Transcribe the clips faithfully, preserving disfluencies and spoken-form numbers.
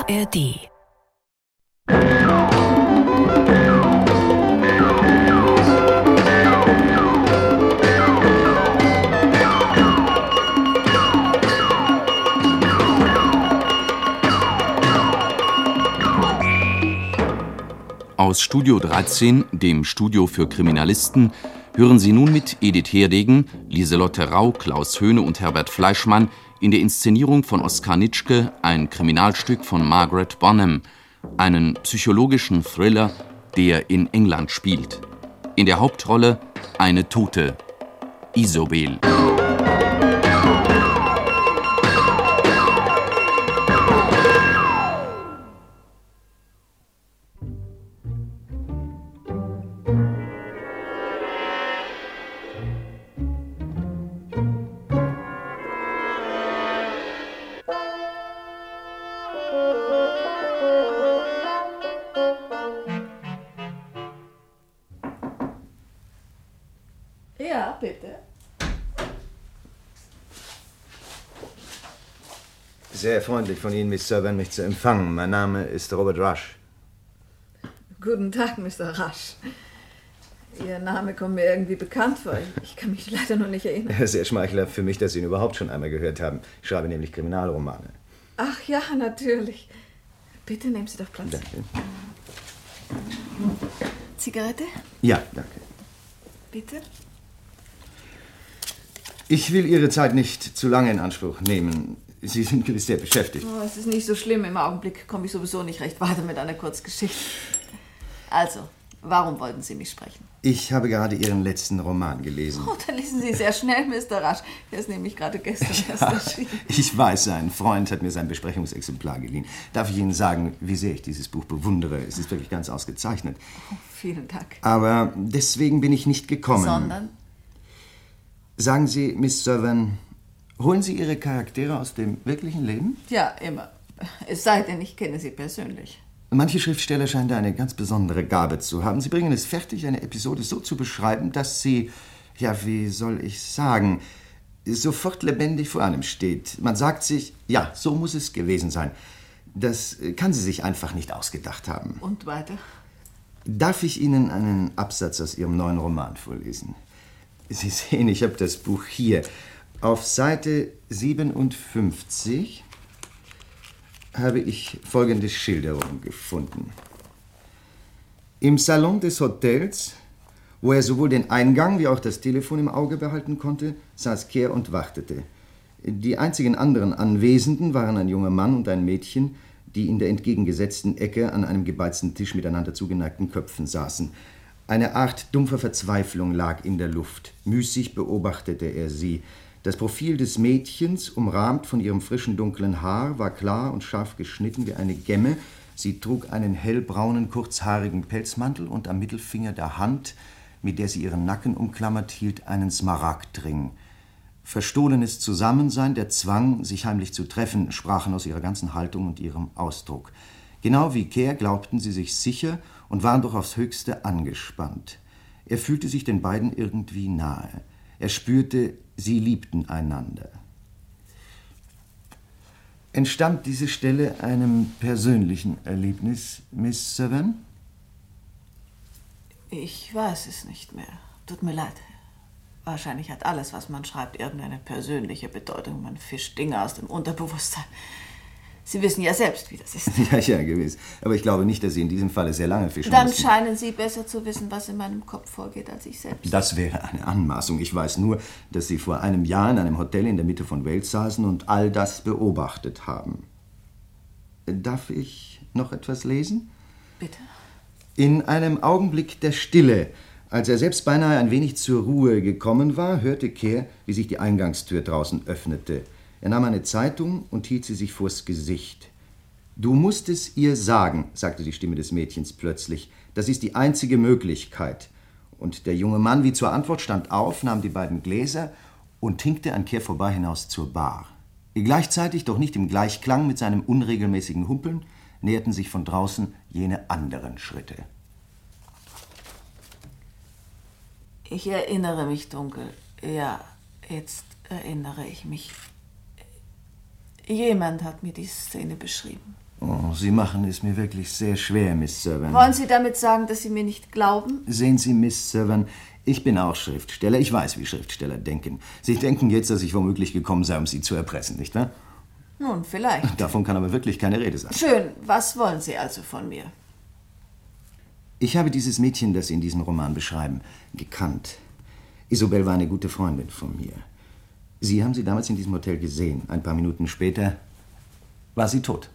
R D. Aus Studio dreizehn, dem Studio für Kriminalisten, hören Sie nun mit Edith Herdegen, Lieselotte Rau, Klaus Höhne und Herbert Fleischmann in der Inszenierung von Oskar Nitschke ein Kriminalstück von Margaret Bonham, einen psychologischen Thriller, der in England spielt. In der Hauptrolle eine Tote, Isobel. Ja, bitte. Sehr freundlich von Ihnen, Miss Servan, mich zu empfangen. Mein Name ist Robert Rush. Guten Tag, Mister Rush. Ihr Name kommt mir irgendwie bekannt vor. Ich kann mich leider noch nicht erinnern. Sehr schmeichelhaft für mich, dass Sie ihn überhaupt schon einmal gehört haben. Ich schreibe nämlich Kriminalromane. Ach ja, natürlich. Bitte nehmen Sie doch Platz. Danke. Zigarette? Ja, danke. Bitte? Ich will Ihre Zeit nicht zu lange in Anspruch nehmen. Sie sind gewiss sehr beschäftigt. Oh, es ist nicht so schlimm. Im Augenblick komme ich sowieso nicht recht weiter mit einer Kurzgeschichte. Also, warum wollten Sie mich sprechen? Ich habe gerade Ihren letzten Roman gelesen. Oh, dann lesen Sie sehr schnell, Mister Rush. Der ist nämlich gerade gestern erst Ja, erschienen. ich weiß, ein Freund hat mir sein Besprechungsexemplar geliehen. Darf ich Ihnen sagen, wie sehr ich dieses Buch bewundere? Es ist wirklich ganz ausgezeichnet. Oh, vielen Dank. Aber deswegen bin ich nicht gekommen. Sondern? Sagen Sie, Miss Servan, holen Sie Ihre Charaktere aus dem wirklichen Leben? Ja, immer. Es sei denn, ich kenne Sie persönlich. Manche Schriftsteller scheinen da eine ganz besondere Gabe zu haben. Sie bringen es fertig, eine Episode so zu beschreiben, dass sie, ja, wie soll ich sagen, sofort lebendig vor einem steht. Man sagt sich, ja, so muss es gewesen sein. Das kann sie sich einfach nicht ausgedacht haben. Und weiter? Darf ich Ihnen einen Absatz aus Ihrem neuen Roman vorlesen? Sie sehen, ich habe das Buch hier. Auf Seite siebenundfünfzig habe ich folgende Schilderung gefunden. Im Salon des Hotels, wo er sowohl den Eingang wie auch das Telefon im Auge behalten konnte, saß Kehr und wartete. Die einzigen anderen Anwesenden waren ein junger Mann und ein Mädchen, die in der entgegengesetzten Ecke an einem gebeizten Tisch mit einander zugeneigten Köpfen saßen. Eine Art dumpfer Verzweiflung lag in der Luft. Müßig beobachtete er sie. Das Profil des Mädchens, umrahmt von ihrem frischen, dunklen Haar, war klar und scharf geschnitten wie eine Gemme. Sie trug einen hellbraunen, kurzhaarigen Pelzmantel und am Mittelfinger der Hand, mit der sie ihren Nacken umklammert hielt, einen Smaragdring. Verstohlenes Zusammensein, der Zwang, sich heimlich zu treffen, sprachen aus ihrer ganzen Haltung und ihrem Ausdruck. Genau wie Kehr glaubten sie sich sicher und waren doch aufs Höchste angespannt. Er fühlte sich den beiden irgendwie nahe. Er spürte, sie liebten einander. Entstammt diese Stelle einem persönlichen Erlebnis, Miss Servan? Ich weiß es nicht mehr. Tut mir leid. Wahrscheinlich hat alles, was man schreibt, irgendeine persönliche Bedeutung. Man fischt Dinge aus dem Unterbewusstsein. Sie wissen ja selbst, wie das ist. Ja, ja, gewiss. Aber ich glaube nicht, dass Sie in diesem Falle sehr lange fischen Dann mussten. scheinen Sie besser zu wissen, was in meinem Kopf vorgeht, als ich selbst. Das wäre eine Anmaßung. Ich weiß nur, dass Sie vor einem Jahr in einem Hotel in der Mitte von Wales saßen und all das beobachtet haben. Darf ich noch etwas lesen? Bitte? In einem Augenblick der Stille, als er selbst beinahe ein wenig zur Ruhe gekommen war, hörte Kehr, wie sich die Eingangstür draußen öffnete. Er nahm eine Zeitung und hielt sie sich vors Gesicht. »Du musst es ihr sagen«, sagte die Stimme des Mädchens plötzlich. »Das ist die einzige Möglichkeit.« Und der junge Mann wie zur Antwort stand auf, nahm die beiden Gläser und hinkte an Kehr vorbei hinaus zur Bar. Gleichzeitig, doch nicht im Gleichklang mit seinem unregelmäßigen Humpeln, näherten sich von draußen jene anderen Schritte. Ich erinnere mich dunkel. Ja, jetzt erinnere ich mich. Jemand hat mir die Szene beschrieben. Oh, Sie machen es mir wirklich sehr schwer, Miss Servan. Wollen Sie damit sagen, dass Sie mir nicht glauben? Sehen Sie, Miss Servan, ich bin auch Schriftsteller. Ich weiß, wie Schriftsteller denken. Sie denken jetzt, dass ich womöglich gekommen sei, um Sie zu erpressen, nicht wahr? Nun, vielleicht. Davon kann aber wirklich keine Rede sein. Schön. Was wollen Sie also von mir? Ich habe dieses Mädchen, das Sie in diesem Roman beschreiben, gekannt. Isobel war eine gute Freundin von mir. Sie haben sie damals in diesem Hotel gesehen. Ein paar Minuten später war sie tot.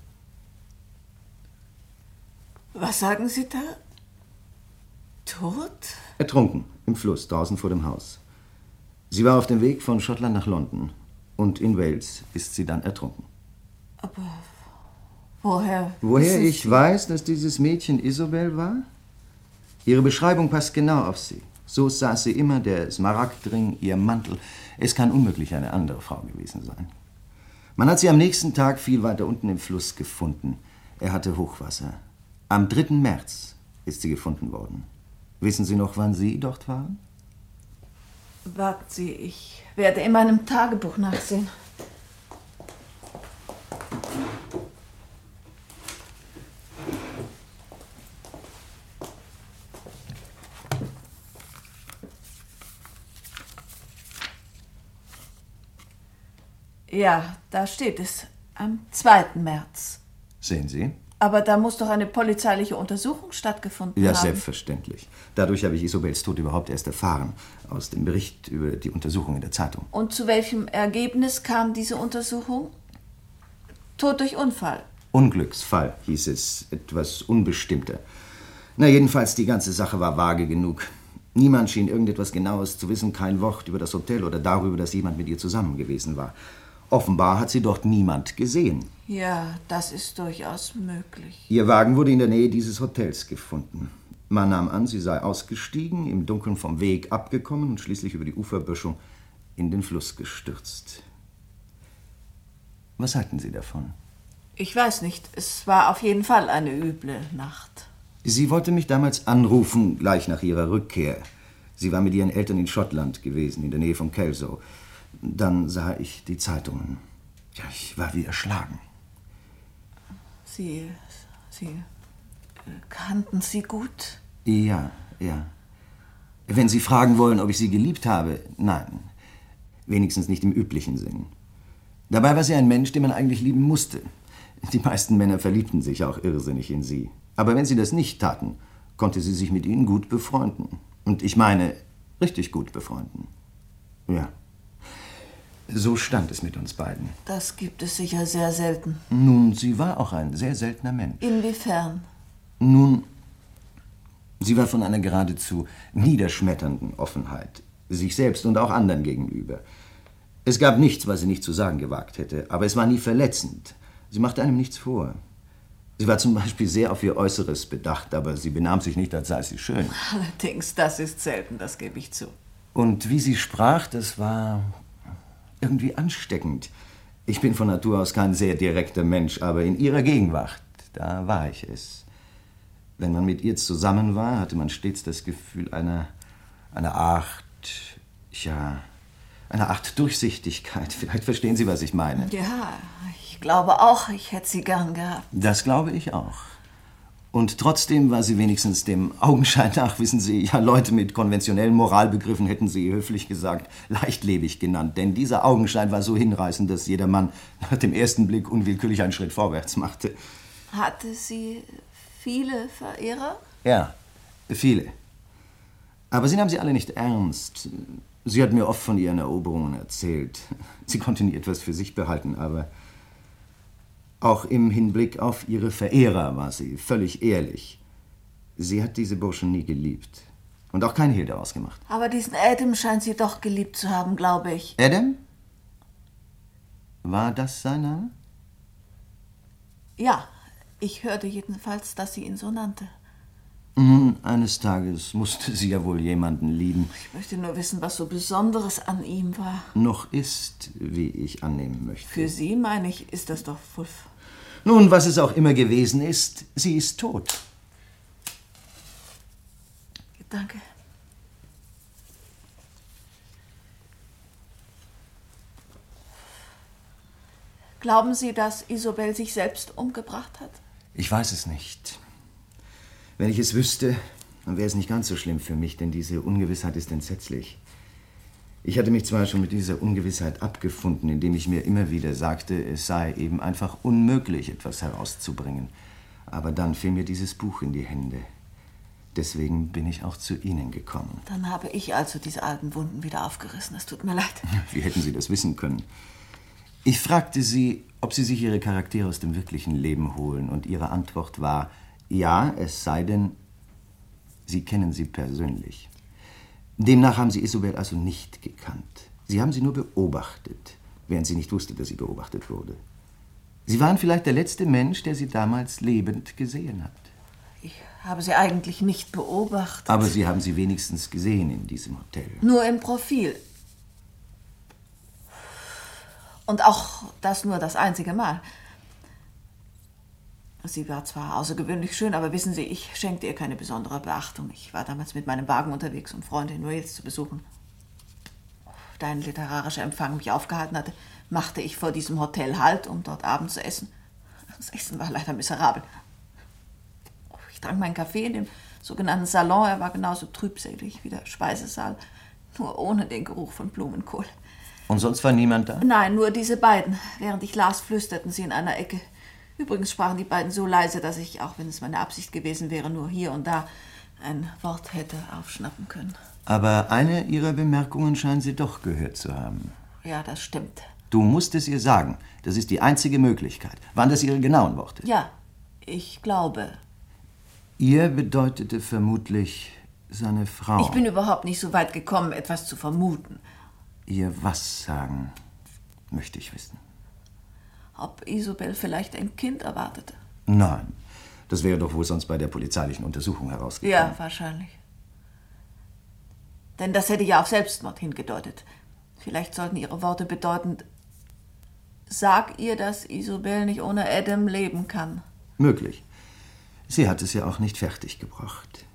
Was sagen Sie da? Tot? Ertrunken, im Fluss, draußen vor dem Haus. Sie war auf dem Weg von Schottland nach London. Und in Wales ist sie dann ertrunken. Aber woher? Woher wissen ich Sie? weiß, dass dieses Mädchen Isobel war? Ihre Beschreibung passt genau auf sie. So saß sie immer, der Smaragdring, ihr Mantel. Es kann unmöglich eine andere Frau gewesen sein. Man hat sie am nächsten Tag viel weiter unten im Fluss gefunden. Er hatte Hochwasser. Am dritten März ist sie gefunden worden. Wissen Sie noch, wann Sie dort waren? Warten Sie, ich werde in meinem Tagebuch nachsehen. Ja, da steht es. Am zweiten März. Sehen Sie? Aber da muss doch eine polizeiliche Untersuchung stattgefunden Ja, haben. selbstverständlich. Dadurch habe ich Isobels Tod überhaupt erst erfahren. Aus dem Bericht über die Untersuchung in der Zeitung. Und zu welchem Ergebnis kam diese Untersuchung? Tod durch Unfall. Unglücksfall hieß es. Etwas unbestimmter. Na, jedenfalls, die ganze Sache war vage genug. Niemand schien irgendetwas Genaues zu wissen. Kein Wort über das Hotel oder darüber, dass jemand mit ihr zusammen gewesen war. Offenbar hat sie dort niemand gesehen. Ja, das ist durchaus möglich. Ihr Wagen wurde in der Nähe dieses Hotels gefunden. Man nahm an, sie sei ausgestiegen, im Dunkeln vom Weg abgekommen und schließlich über die Uferböschung in den Fluss gestürzt. Was halten Sie davon? Ich weiß nicht. Es war auf jeden Fall eine üble Nacht. Sie wollte mich damals anrufen, gleich nach ihrer Rückkehr. Sie war mit ihren Eltern in Schottland gewesen, in der Nähe von Kelso. Dann sah ich die Zeitungen. Ja, ich war wie erschlagen. Sie, Sie äh, kannten sie gut? Ja, ja. Wenn Sie fragen wollen, ob ich sie geliebt habe, nein. Wenigstens nicht im üblichen Sinn. Dabei war sie ein Mensch, den man eigentlich lieben musste. Die meisten Männer verliebten sich auch irrsinnig in sie. Aber wenn sie das nicht taten, konnte sie sich mit ihnen gut befreunden. Und ich meine, richtig gut befreunden. Ja. So stand es mit uns beiden. Das gibt es sicher sehr selten. Nun, sie war auch ein sehr seltener Mensch. Inwiefern? Nun, sie war von einer geradezu niederschmetternden Offenheit. Sich selbst und auch anderen gegenüber. Es gab nichts, was sie nicht zu sagen gewagt hätte. Aber es war nie verletzend. Sie machte einem nichts vor. Sie war zum Beispiel sehr auf ihr Äußeres bedacht, aber sie benahm sich nicht, als sei sie schön. Allerdings, das ist selten, das gebe ich zu. Und wie sie sprach, das war irgendwie ansteckend. Ich bin von Natur aus kein sehr direkter Mensch, aber in ihrer Gegenwart, da war ich es. Wenn man mit ihr zusammen war, hatte man stets das Gefühl einer, einer Art, ja, einer Art Durchsichtigkeit. Vielleicht verstehen Sie, was ich meine. Ja, ich glaube auch, ich hätte sie gern gehabt. Das glaube ich auch. Und trotzdem war sie wenigstens dem Augenschein nach, wissen Sie, ja, Leute mit konventionellen Moralbegriffen hätten sie höflich gesagt, leichtlebig genannt. Denn dieser Augenschein war so hinreißend, dass jeder Mann nach dem ersten Blick unwillkürlich einen Schritt vorwärts machte. Hatte sie viele Verehrer? Ja, viele. Aber sie nahm sie alle nicht ernst. Sie hat mir oft von ihren Eroberungen erzählt. Sie konnte nie etwas für sich behalten, aber auch im Hinblick auf ihre Verehrer war sie völlig ehrlich. Sie hat diese Burschen nie geliebt und auch kein Hehl daraus gemacht. Aber diesen Adam scheint sie doch geliebt zu haben, glaube ich. Adam? War das sein Name? Ja, ich hörte jedenfalls, dass sie ihn so nannte. Nun, eines Tages musste sie ja wohl jemanden lieben. Ich möchte nur wissen, was so Besonderes an ihm war. Noch ist, wie ich annehmen möchte. Für Sie, meine ich, ist das doch Pfuff. Nun, was es auch immer gewesen ist, sie ist tot. Danke. Glauben Sie, dass Isobel sich selbst umgebracht hat? Ich weiß es nicht. Wenn ich es wüsste, dann wäre es nicht ganz so schlimm für mich, denn diese Ungewissheit ist entsetzlich. Ich hatte mich zwar schon mit dieser Ungewissheit abgefunden, indem ich mir immer wieder sagte, es sei eben einfach unmöglich, etwas herauszubringen. Aber dann fiel mir dieses Buch in die Hände. Deswegen bin ich auch zu Ihnen gekommen. Dann habe ich also diese alten Wunden wieder aufgerissen. Es tut mir leid. Wie hätten Sie das wissen können? Ich fragte Sie, ob Sie sich Ihre Charaktere aus dem wirklichen Leben holen. Und Ihre Antwort war, ja, es sei denn, Sie kennen sie persönlich. Demnach haben Sie Isobel also nicht gekannt. Sie haben sie nur beobachtet, während sie nicht wusste, dass sie beobachtet wurde. Sie waren vielleicht der letzte Mensch, der sie damals lebend gesehen hat. Ich habe sie eigentlich nicht beobachtet. Aber Sie haben sie wenigstens gesehen in diesem Hotel. Nur im Profil. Und auch das nur das einzige Mal. Sie war zwar außergewöhnlich schön, aber wissen Sie, ich schenkte ihr keine besondere Beachtung. Ich war damals mit meinem Wagen unterwegs, um Freunde in Wales zu besuchen. Da ein literarischer Empfang mich aufgehalten hatte, machte ich vor diesem Hotel Halt, um dort Abend zu essen. Das Essen war leider miserabel. Ich trank meinen Kaffee in dem sogenannten Salon. Er war genauso trübselig wie der Speisesaal, nur ohne den Geruch von Blumenkohl. Und sonst war niemand da? Nein, nur diese beiden. Während ich las, flüsterten sie in einer Ecke. Übrigens sprachen die beiden so leise, dass ich, auch wenn es meine Absicht gewesen wäre, nur hier und da ein Wort hätte aufschnappen können. Aber eine Ihrer Bemerkungen scheinen Sie doch gehört zu haben. Ja, das stimmt. Du musst es ihr sagen. Das ist die einzige Möglichkeit. Waren das Ihre genauen Worte? Ja, ich glaube. Ihr bedeutete vermutlich seine Frau. Ich bin überhaupt nicht so weit gekommen, etwas zu vermuten. Ihr was sagen, möchte ich wissen. Ob Isobel vielleicht ein Kind erwartete? Nein, das wäre doch wohl sonst bei der polizeilichen Untersuchung herausgekommen. Ja, wahrscheinlich. Denn das hätte ja auf Selbstmord hingedeutet. Vielleicht sollten ihre Worte bedeuten, sag ihr, dass Isobel nicht ohne Adam leben kann. Möglich. Sie hat es ja auch nicht fertiggebracht.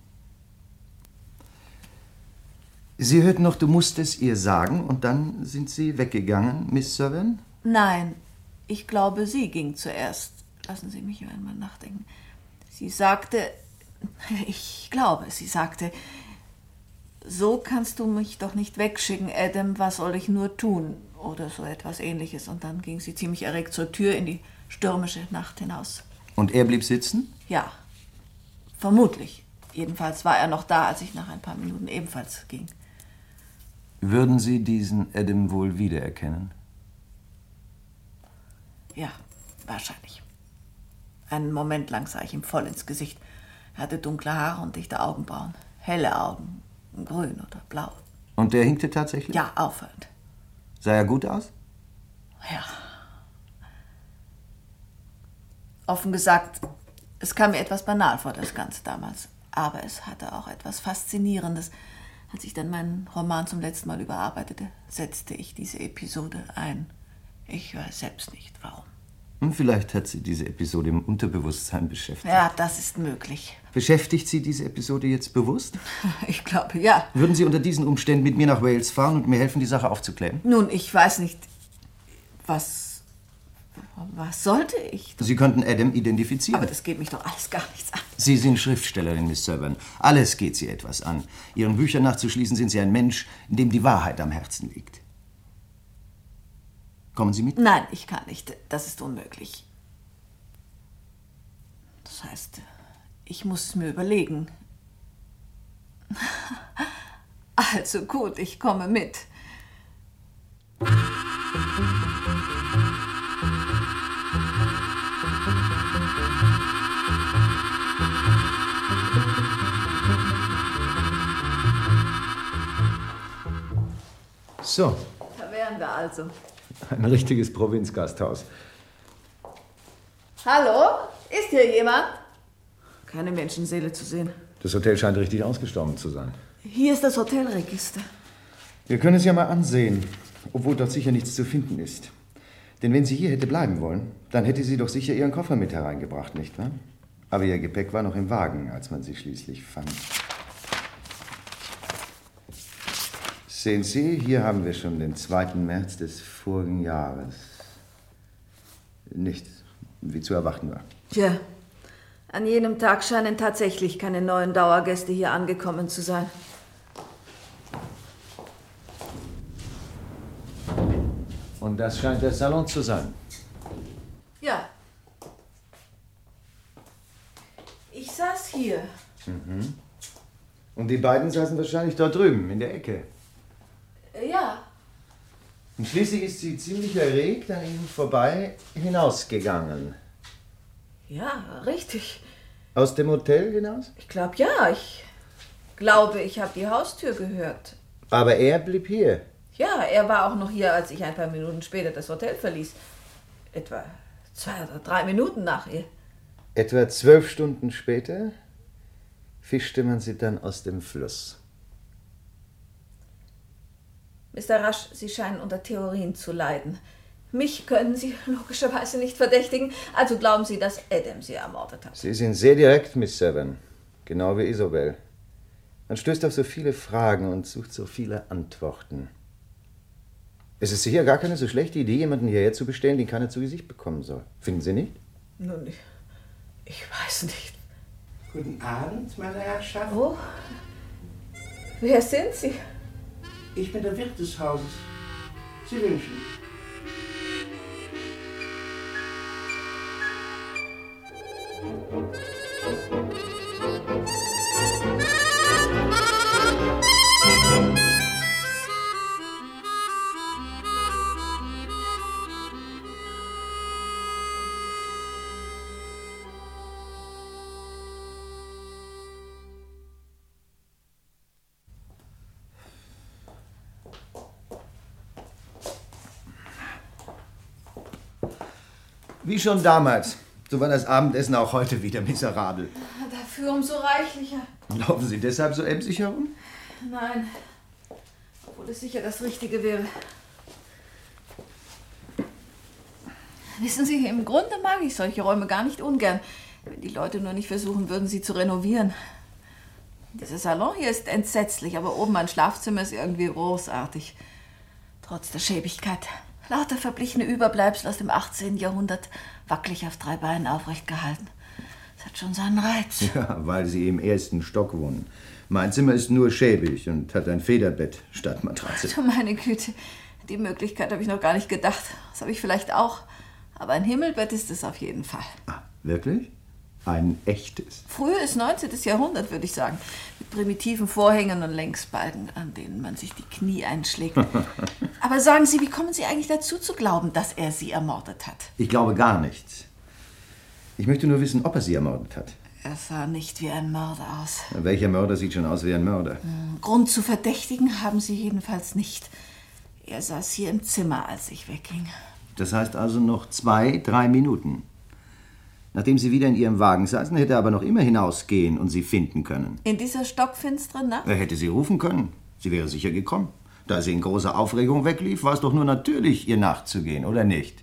Sie hörten noch, du musst es ihr sagen, und dann sind Sie weggegangen, Miss Servan? Nein, ich glaube, sie ging zuerst. Lassen Sie mich einmal nachdenken. Sie sagte, ich glaube, sie sagte, so kannst du mich doch nicht wegschicken, Adam, was soll ich nur tun? Oder so etwas Ähnliches. Und dann ging sie ziemlich erregt zur Tür in die stürmische Nacht hinaus. Und er blieb sitzen? Ja, vermutlich. Jedenfalls war er noch da, als ich nach ein paar Minuten ebenfalls ging. Würden Sie diesen Adam wohl wiedererkennen? Ja, wahrscheinlich. Einen Moment lang sah ich ihm voll ins Gesicht. Er hatte dunkle Haare und dichte Augenbrauen. Helle Augen, grün oder blau. Und der hinkte tatsächlich? Ja, aufhörend. Sah er gut aus? Ja. Offen gesagt, es kam mir etwas banal vor, das Ganze damals. Aber es hatte auch etwas Faszinierendes. Als ich dann meinen Roman zum letzten Mal überarbeitete, setzte ich diese Episode ein. Ich weiß selbst nicht, warum. Und vielleicht hat Sie diese Episode im Unterbewusstsein beschäftigt. Ja, das ist möglich. Beschäftigt Sie diese Episode jetzt bewusst? Ich glaube, ja. Würden Sie unter diesen Umständen mit mir nach Wales fahren und mir helfen, die Sache aufzuklären? Nun, ich weiß nicht, was... Was sollte ich? Sie könnten Adam identifizieren. Aber das geht mich doch alles gar nichts an. Sie sind Schriftstellerin, Miss Servan. Alles geht Sie etwas an. Ihren Büchern nachzuschließen, sind Sie ein Mensch, dem die Wahrheit am Herzen liegt. Kommen Sie mit? Nein, ich kann nicht. Das ist unmöglich. Das heißt, ich muss es mir überlegen. Also gut, ich komme mit. So. Da wären wir also. Ein richtiges Provinzgasthaus. Hallo? Ist hier jemand? Keine Menschenseele zu sehen. Das Hotel scheint richtig ausgestorben zu sein. Hier ist das Hotelregister. Wir können es ja mal ansehen, obwohl dort sicher nichts zu finden ist. Denn wenn sie hier hätte bleiben wollen, dann hätte sie doch sicher ihren Koffer mit hereingebracht, nicht wahr? Aber ihr Gepäck war noch im Wagen, als man sie schließlich fand. Sehen Sie, hier haben wir schon den zweiten März des vorigen Jahres. Nichts, wie zu erwarten war. Tja, An jenem Tag scheinen tatsächlich keine neuen Dauergäste hier angekommen zu sein. Und das scheint der Salon zu sein. Ja. Ich saß hier. Mhm. Und die beiden saßen wahrscheinlich dort drüben, in der Ecke. Ja. Und schließlich ist sie ziemlich erregt an ihnen vorbei hinausgegangen. Ja, richtig. Aus dem Hotel hinaus? Ich glaube ja. Ich glaube, ich habe die Haustür gehört. Aber er blieb hier. Ja, er war auch noch hier, als ich ein paar Minuten später das Hotel verließ. Etwa zwei oder drei Minuten nach ihr. Etwa zwölf Stunden später fischte man sie dann aus dem Fluss. Mister Rush, Sie scheinen unter Theorien zu leiden. Mich können Sie logischerweise nicht verdächtigen, also glauben Sie, dass Adam Sie ermordet hat. Sie sind sehr direkt, Miss Seven. Genau wie Isobel. Man stößt auf so viele Fragen und sucht so viele Antworten. Es ist sicher gar keine so schlechte Idee, jemanden hierher zu bestellen, den keiner zu Gesicht bekommen soll. Finden Sie nicht? Nun, ich, ich weiß nicht. Guten Abend, meine Herrschaft. Oh, wer sind Sie? Ich bin der Wirt des Hauses. Sie wünschen. Wie schon damals. So war das Abendessen auch heute wieder miserabel. Dafür umso reichlicher. Laufen Sie deshalb so emsig herum? Nein, obwohl es sicher das Richtige wäre. Wissen Sie, im Grunde mag ich solche Räume gar nicht ungern, wenn die Leute nur nicht versuchen würden, sie zu renovieren. Dieser Salon hier ist entsetzlich, aber oben mein Schlafzimmer ist irgendwie großartig. Trotz der Schäbigkeit. Lauter verblichene Überbleibsel aus dem achtzehnten Jahrhundert, wackelig auf drei Beinen aufrecht gehalten. Das hat schon seinen Reiz. Ja, weil Sie im ersten Stock wohnen. Mein Zimmer ist nur schäbig und hat ein Federbett statt Matratze. Du meine Güte, die Möglichkeit habe ich noch gar nicht gedacht. Das habe ich vielleicht auch. Aber ein Himmelbett ist es auf jeden Fall. Ah, wirklich? Ein echtes? Frühes neunzehnten Jahrhundert, würde ich sagen. Mit primitiven Vorhängen und Längsbalken, an denen man sich die Knie einschlägt. Aber sagen Sie, wie kommen Sie eigentlich dazu zu glauben, dass er Sie ermordet hat? Ich glaube gar nichts. Ich möchte nur wissen, ob er sie ermordet hat. Er sah nicht wie ein Mörder aus. Welcher Mörder sieht schon aus wie ein Mörder? Grund zu verdächtigen haben Sie jedenfalls nicht. Er saß hier im Zimmer, als ich wegging. Das heißt also noch zwei, drei Minuten. Nachdem Sie wieder in Ihrem Wagen saßen, hätte er aber noch immer hinausgehen und Sie finden können. In dieser stockfinsteren Nacht? Er hätte Sie rufen können. Sie wäre sicher gekommen. Da sie in großer Aufregung weglief, war es doch nur natürlich, ihr nachzugehen, oder nicht?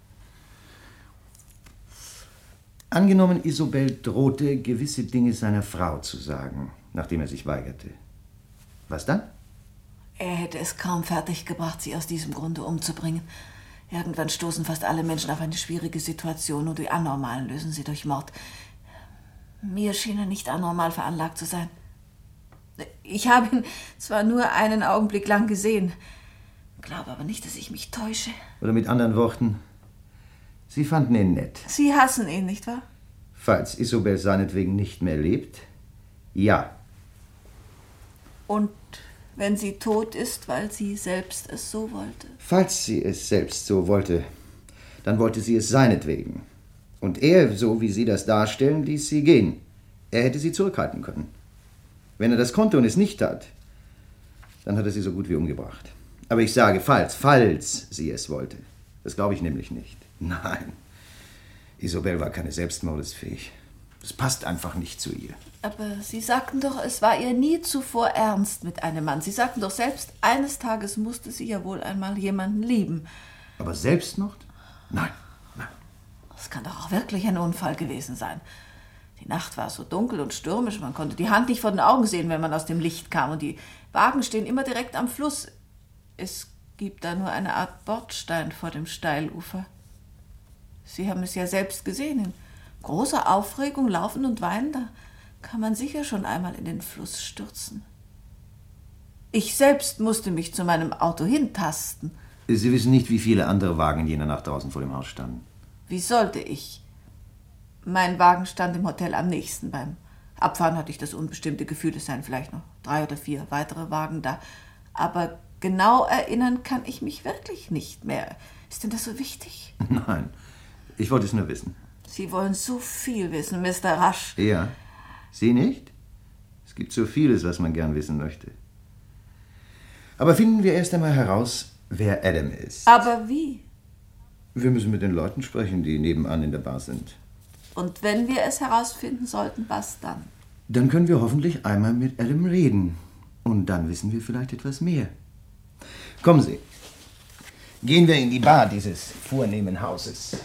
Angenommen, Isobel drohte, gewisse Dinge seiner Frau zu sagen, nachdem er sich weigerte. Was dann? Er hätte es kaum fertiggebracht, sie aus diesem Grunde umzubringen. Irgendwann stoßen fast alle Menschen auf eine schwierige Situation und die Anormalen lösen sie durch Mord. Mir schien er nicht anormal veranlagt zu sein. Ich habe ihn zwar nur einen Augenblick lang gesehen, glaube aber nicht, dass ich mich täusche. Oder mit anderen Worten, Sie fanden ihn nett. Sie hassen ihn, nicht wahr? Falls Isobel seinetwegen nicht mehr lebt, ja. Und wenn sie tot ist, weil sie selbst es so wollte? Falls sie es selbst so wollte, dann wollte sie es seinetwegen. Und er, so wie Sie das darstellen, ließ sie gehen. Er hätte sie zurückhalten können. Wenn er das konnte und es nicht tat, dann hat er sie so gut wie umgebracht. Aber ich sage, falls, falls sie es wollte. Das glaube ich nämlich nicht. Nein, Isobel war keine selbstmordesfähig. Das passt einfach nicht zu ihr. Aber Sie sagten doch, es war ihr nie zuvor ernst mit einem Mann. Sie sagten doch selbst, eines Tages musste sie ja wohl einmal jemanden lieben. Aber Selbstmord? Nein, nein. Das kann doch auch wirklich ein Unfall gewesen sein. Die Nacht war so dunkel und stürmisch, man konnte die Hand nicht vor den Augen sehen, wenn man aus dem Licht kam. Und die Wagen stehen immer direkt am Fluss. Es gibt da nur eine Art Bordstein vor dem Steilufer. Sie haben es ja selbst gesehen, in großer Aufregung laufen und weinen, da kann man sicher schon einmal in den Fluss stürzen. Ich selbst musste mich zu meinem Auto hintasten. Sie wissen nicht, wie viele andere Wagen in jener Nacht draußen vor dem Haus standen. Wie sollte ich? Mein Wagen stand im Hotel am nächsten. Beim Abfahren hatte ich das unbestimmte Gefühl, es seien vielleicht noch drei oder vier weitere Wagen da. Aber genau erinnern kann ich mich wirklich nicht mehr. Ist denn das so wichtig? Nein, ich wollte es nur wissen. Sie wollen so viel wissen, Mister Rush. Ja, Sie nicht? Es gibt so vieles, was man gern wissen möchte. Aber finden wir erst einmal heraus, wer Adam ist. Aber wie? Wir müssen mit den Leuten sprechen, die nebenan in der Bar sind. Und wenn wir es herausfinden sollten, was dann? Dann können wir hoffentlich einmal mit Adam reden. Und dann wissen wir vielleicht etwas mehr. Kommen Sie. Gehen wir in die Bar dieses vornehmen Hauses.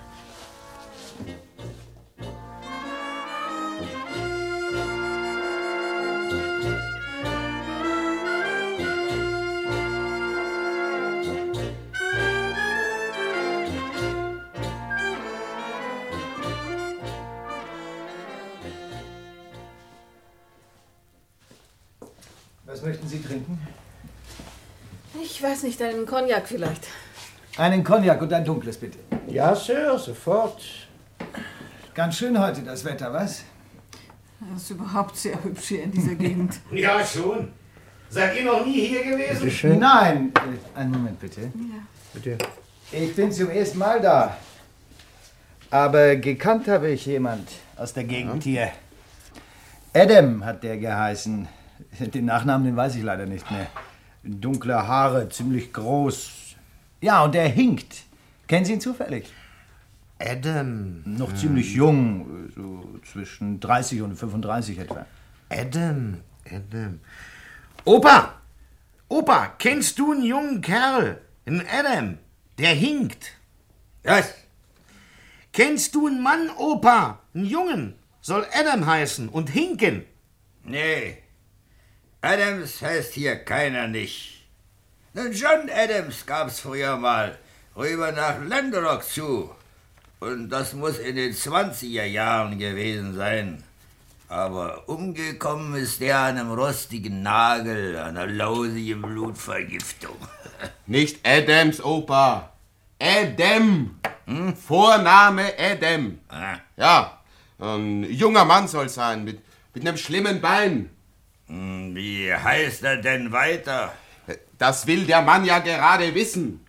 Was möchten Sie trinken? Ich weiß nicht, einen Cognac vielleicht. Einen Cognac und ein dunkles, bitte. Ja, Sir, sofort. Ganz schön heute das Wetter, was? Das ist überhaupt sehr hübsch hier in dieser Gegend. Ja, schon. Seid ihr noch nie hier gewesen? Bitte schön. Nein. Äh, einen Moment, bitte. Ja. Bitte. Ich bin zum ersten Mal da. Aber gekannt habe ich jemand aus der Gegend hier. Adam hat der geheißen. Den Nachnamen, den weiß ich leider nicht mehr. Dunkle Haare, ziemlich groß. Ja, und der hinkt. Kennen Sie ihn zufällig? Adam. Noch ziemlich jung, so zwischen dreißig und fünfunddreißig etwa. Adam. Adam. Opa! Opa, kennst du einen jungen Kerl? Einen Adam, der hinkt. Was? Kennst du einen Mann, Opa? Einen Jungen? Soll Adam heißen und hinken. Nee. Adams heißt hier keiner nicht. Einen John Adams gab's früher mal, rüber nach Landerock zu. Und das muss in den zwanziger Jahren gewesen sein. Aber umgekommen ist der an einem rostigen Nagel, an einer lausigen Blutvergiftung. Nicht Adams, Opa. Adam. Hm? Vorname Adam. Ah. Ja, ein junger Mann soll sein, mit, mit einem schlimmen Bein. Wie heißt er denn weiter? Das will der Mann ja gerade wissen.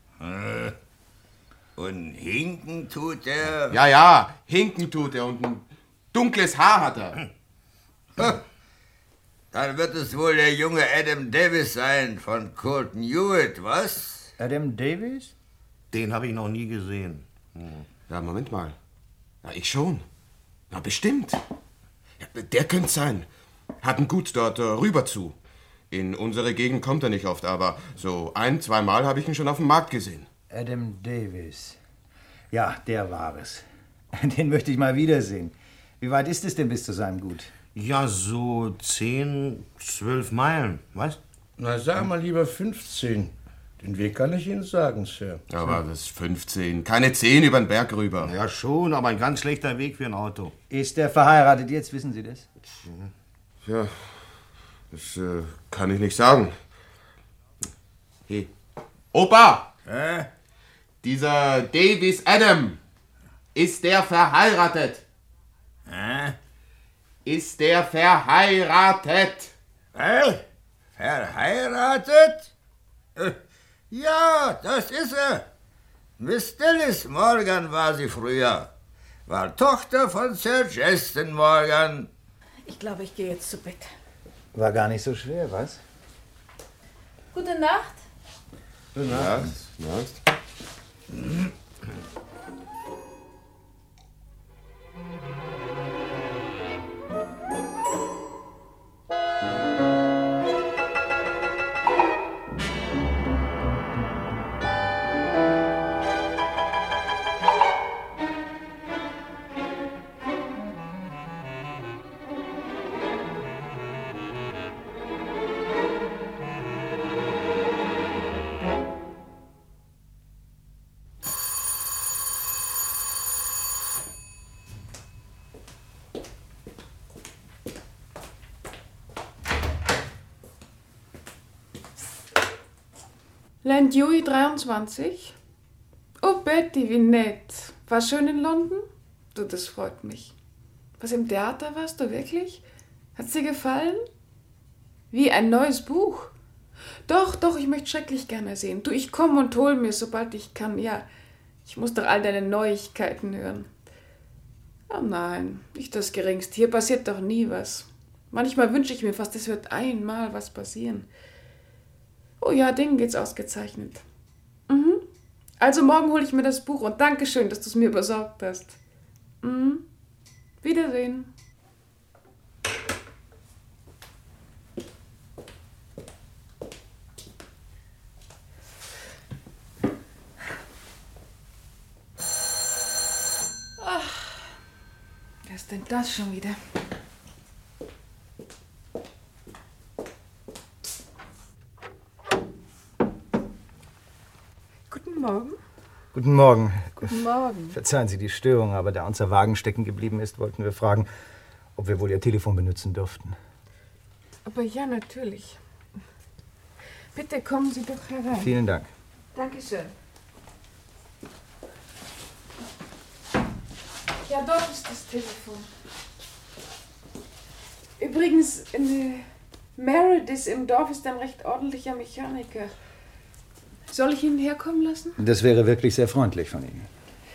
Und hinken tut er? Ja, ja, hinken tut er und ein dunkles Haar hat er. Dann wird es wohl der junge Adam Davis sein von Colt Hewitt, was? Adam Davis? Den habe ich noch nie gesehen. Ja, Moment mal. Ja, ich schon. Na, bestimmt. Ja, der könnte sein. Hat ein Gut dort äh, rüber zu. In unsere Gegend kommt er nicht oft, aber so ein, zwei Mal habe ich ihn schon auf dem Markt gesehen. Adam Davis. Ja, der war es. Den möchte ich mal wiedersehen. Wie weit ist es denn bis zu seinem Gut? Ja, so zehn, zwölf Meilen, weißt? Na, sag mal lieber fünfzehn. Den Weg kann ich Ihnen sagen, Sir. Aber das ist fünfzehn. Keine zehn über den Berg rüber. Ja, schon, aber ein ganz schlechter Weg für ein Auto. Ist der verheiratet jetzt, wissen Sie das? Ja, das äh, kann ich nicht sagen. Hey, Opa! Hä? Dieser Davis Adam, ist der verheiratet? Hä? Ist der verheiratet? Hä? Verheiratet? Äh, Ja, das ist er. Miss Dennis Morgan war sie früher. War Tochter von Sir Justin Morgan. Ich glaube, ich gehe jetzt zu Bett. War gar nicht so schwer, was? Gute Nacht. Gute Nacht. Nacht. Land Dewey dreiundzwanzig? Oh, Betty, wie nett. War schön in London? Du, das freut mich. Was, im Theater warst du wirklich? Hat's dir gefallen? Wie, ein neues Buch? Doch, doch, ich möchte schrecklich gerne sehen. Du, ich komme und hol mir, sobald ich kann. Ja, ich muss doch all deine Neuigkeiten hören. Oh nein, nicht das Geringste. Hier passiert doch nie was. Manchmal wünsche ich mir fast, es wird einmal was passieren. Oh ja, denen geht's ausgezeichnet. Mhm. Also morgen hole ich mir das Buch und Dankeschön, dass du es mir besorgt hast. Mhm. Wiedersehen. Ach, wer ist denn das schon wieder? Guten Morgen. Guten Morgen. Guten Morgen. Verzeihen Sie die Störung, aber da unser Wagen stecken geblieben ist, wollten wir fragen, ob wir wohl Ihr Telefon benutzen dürften. Aber ja, natürlich. Bitte kommen Sie doch herein. Vielen Dank. Dankeschön. Ja, dort ist das Telefon. Übrigens, in Meredith im Dorf ist ein recht ordentlicher Mechaniker. Soll ich ihn herkommen lassen? Das wäre wirklich sehr freundlich von Ihnen.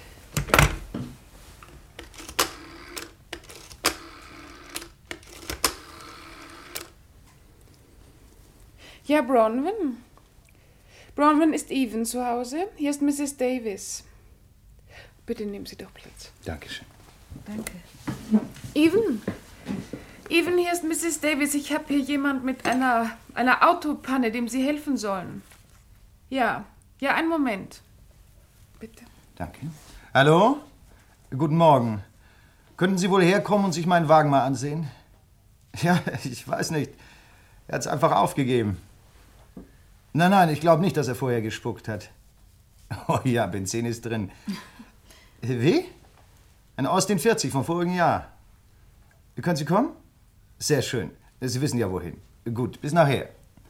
Ja, Bronwyn. Bronwyn, ist Evan zu Hause? Hier ist Misses Davis. Bitte nehmen Sie doch Platz. Dankeschön. Danke. Evan. Evan, hier ist Misses Davis. Ich habe hier jemand mit einer, einer Autopanne, dem Sie helfen sollen. Ja, ja, einen Moment. Bitte. Danke. Hallo? Guten Morgen. Könnten Sie wohl herkommen und sich meinen Wagen mal ansehen? Ja, ich weiß nicht. Er hat es einfach aufgegeben. Nein, nein, ich glaube nicht, dass er vorher gespuckt hat. Oh ja, Benzin ist drin. Wie? Ein Austin vierzig vom vorigen Jahr. Können Sie kommen? Sehr schön. Sie wissen ja wohin. Gut, bis nachher.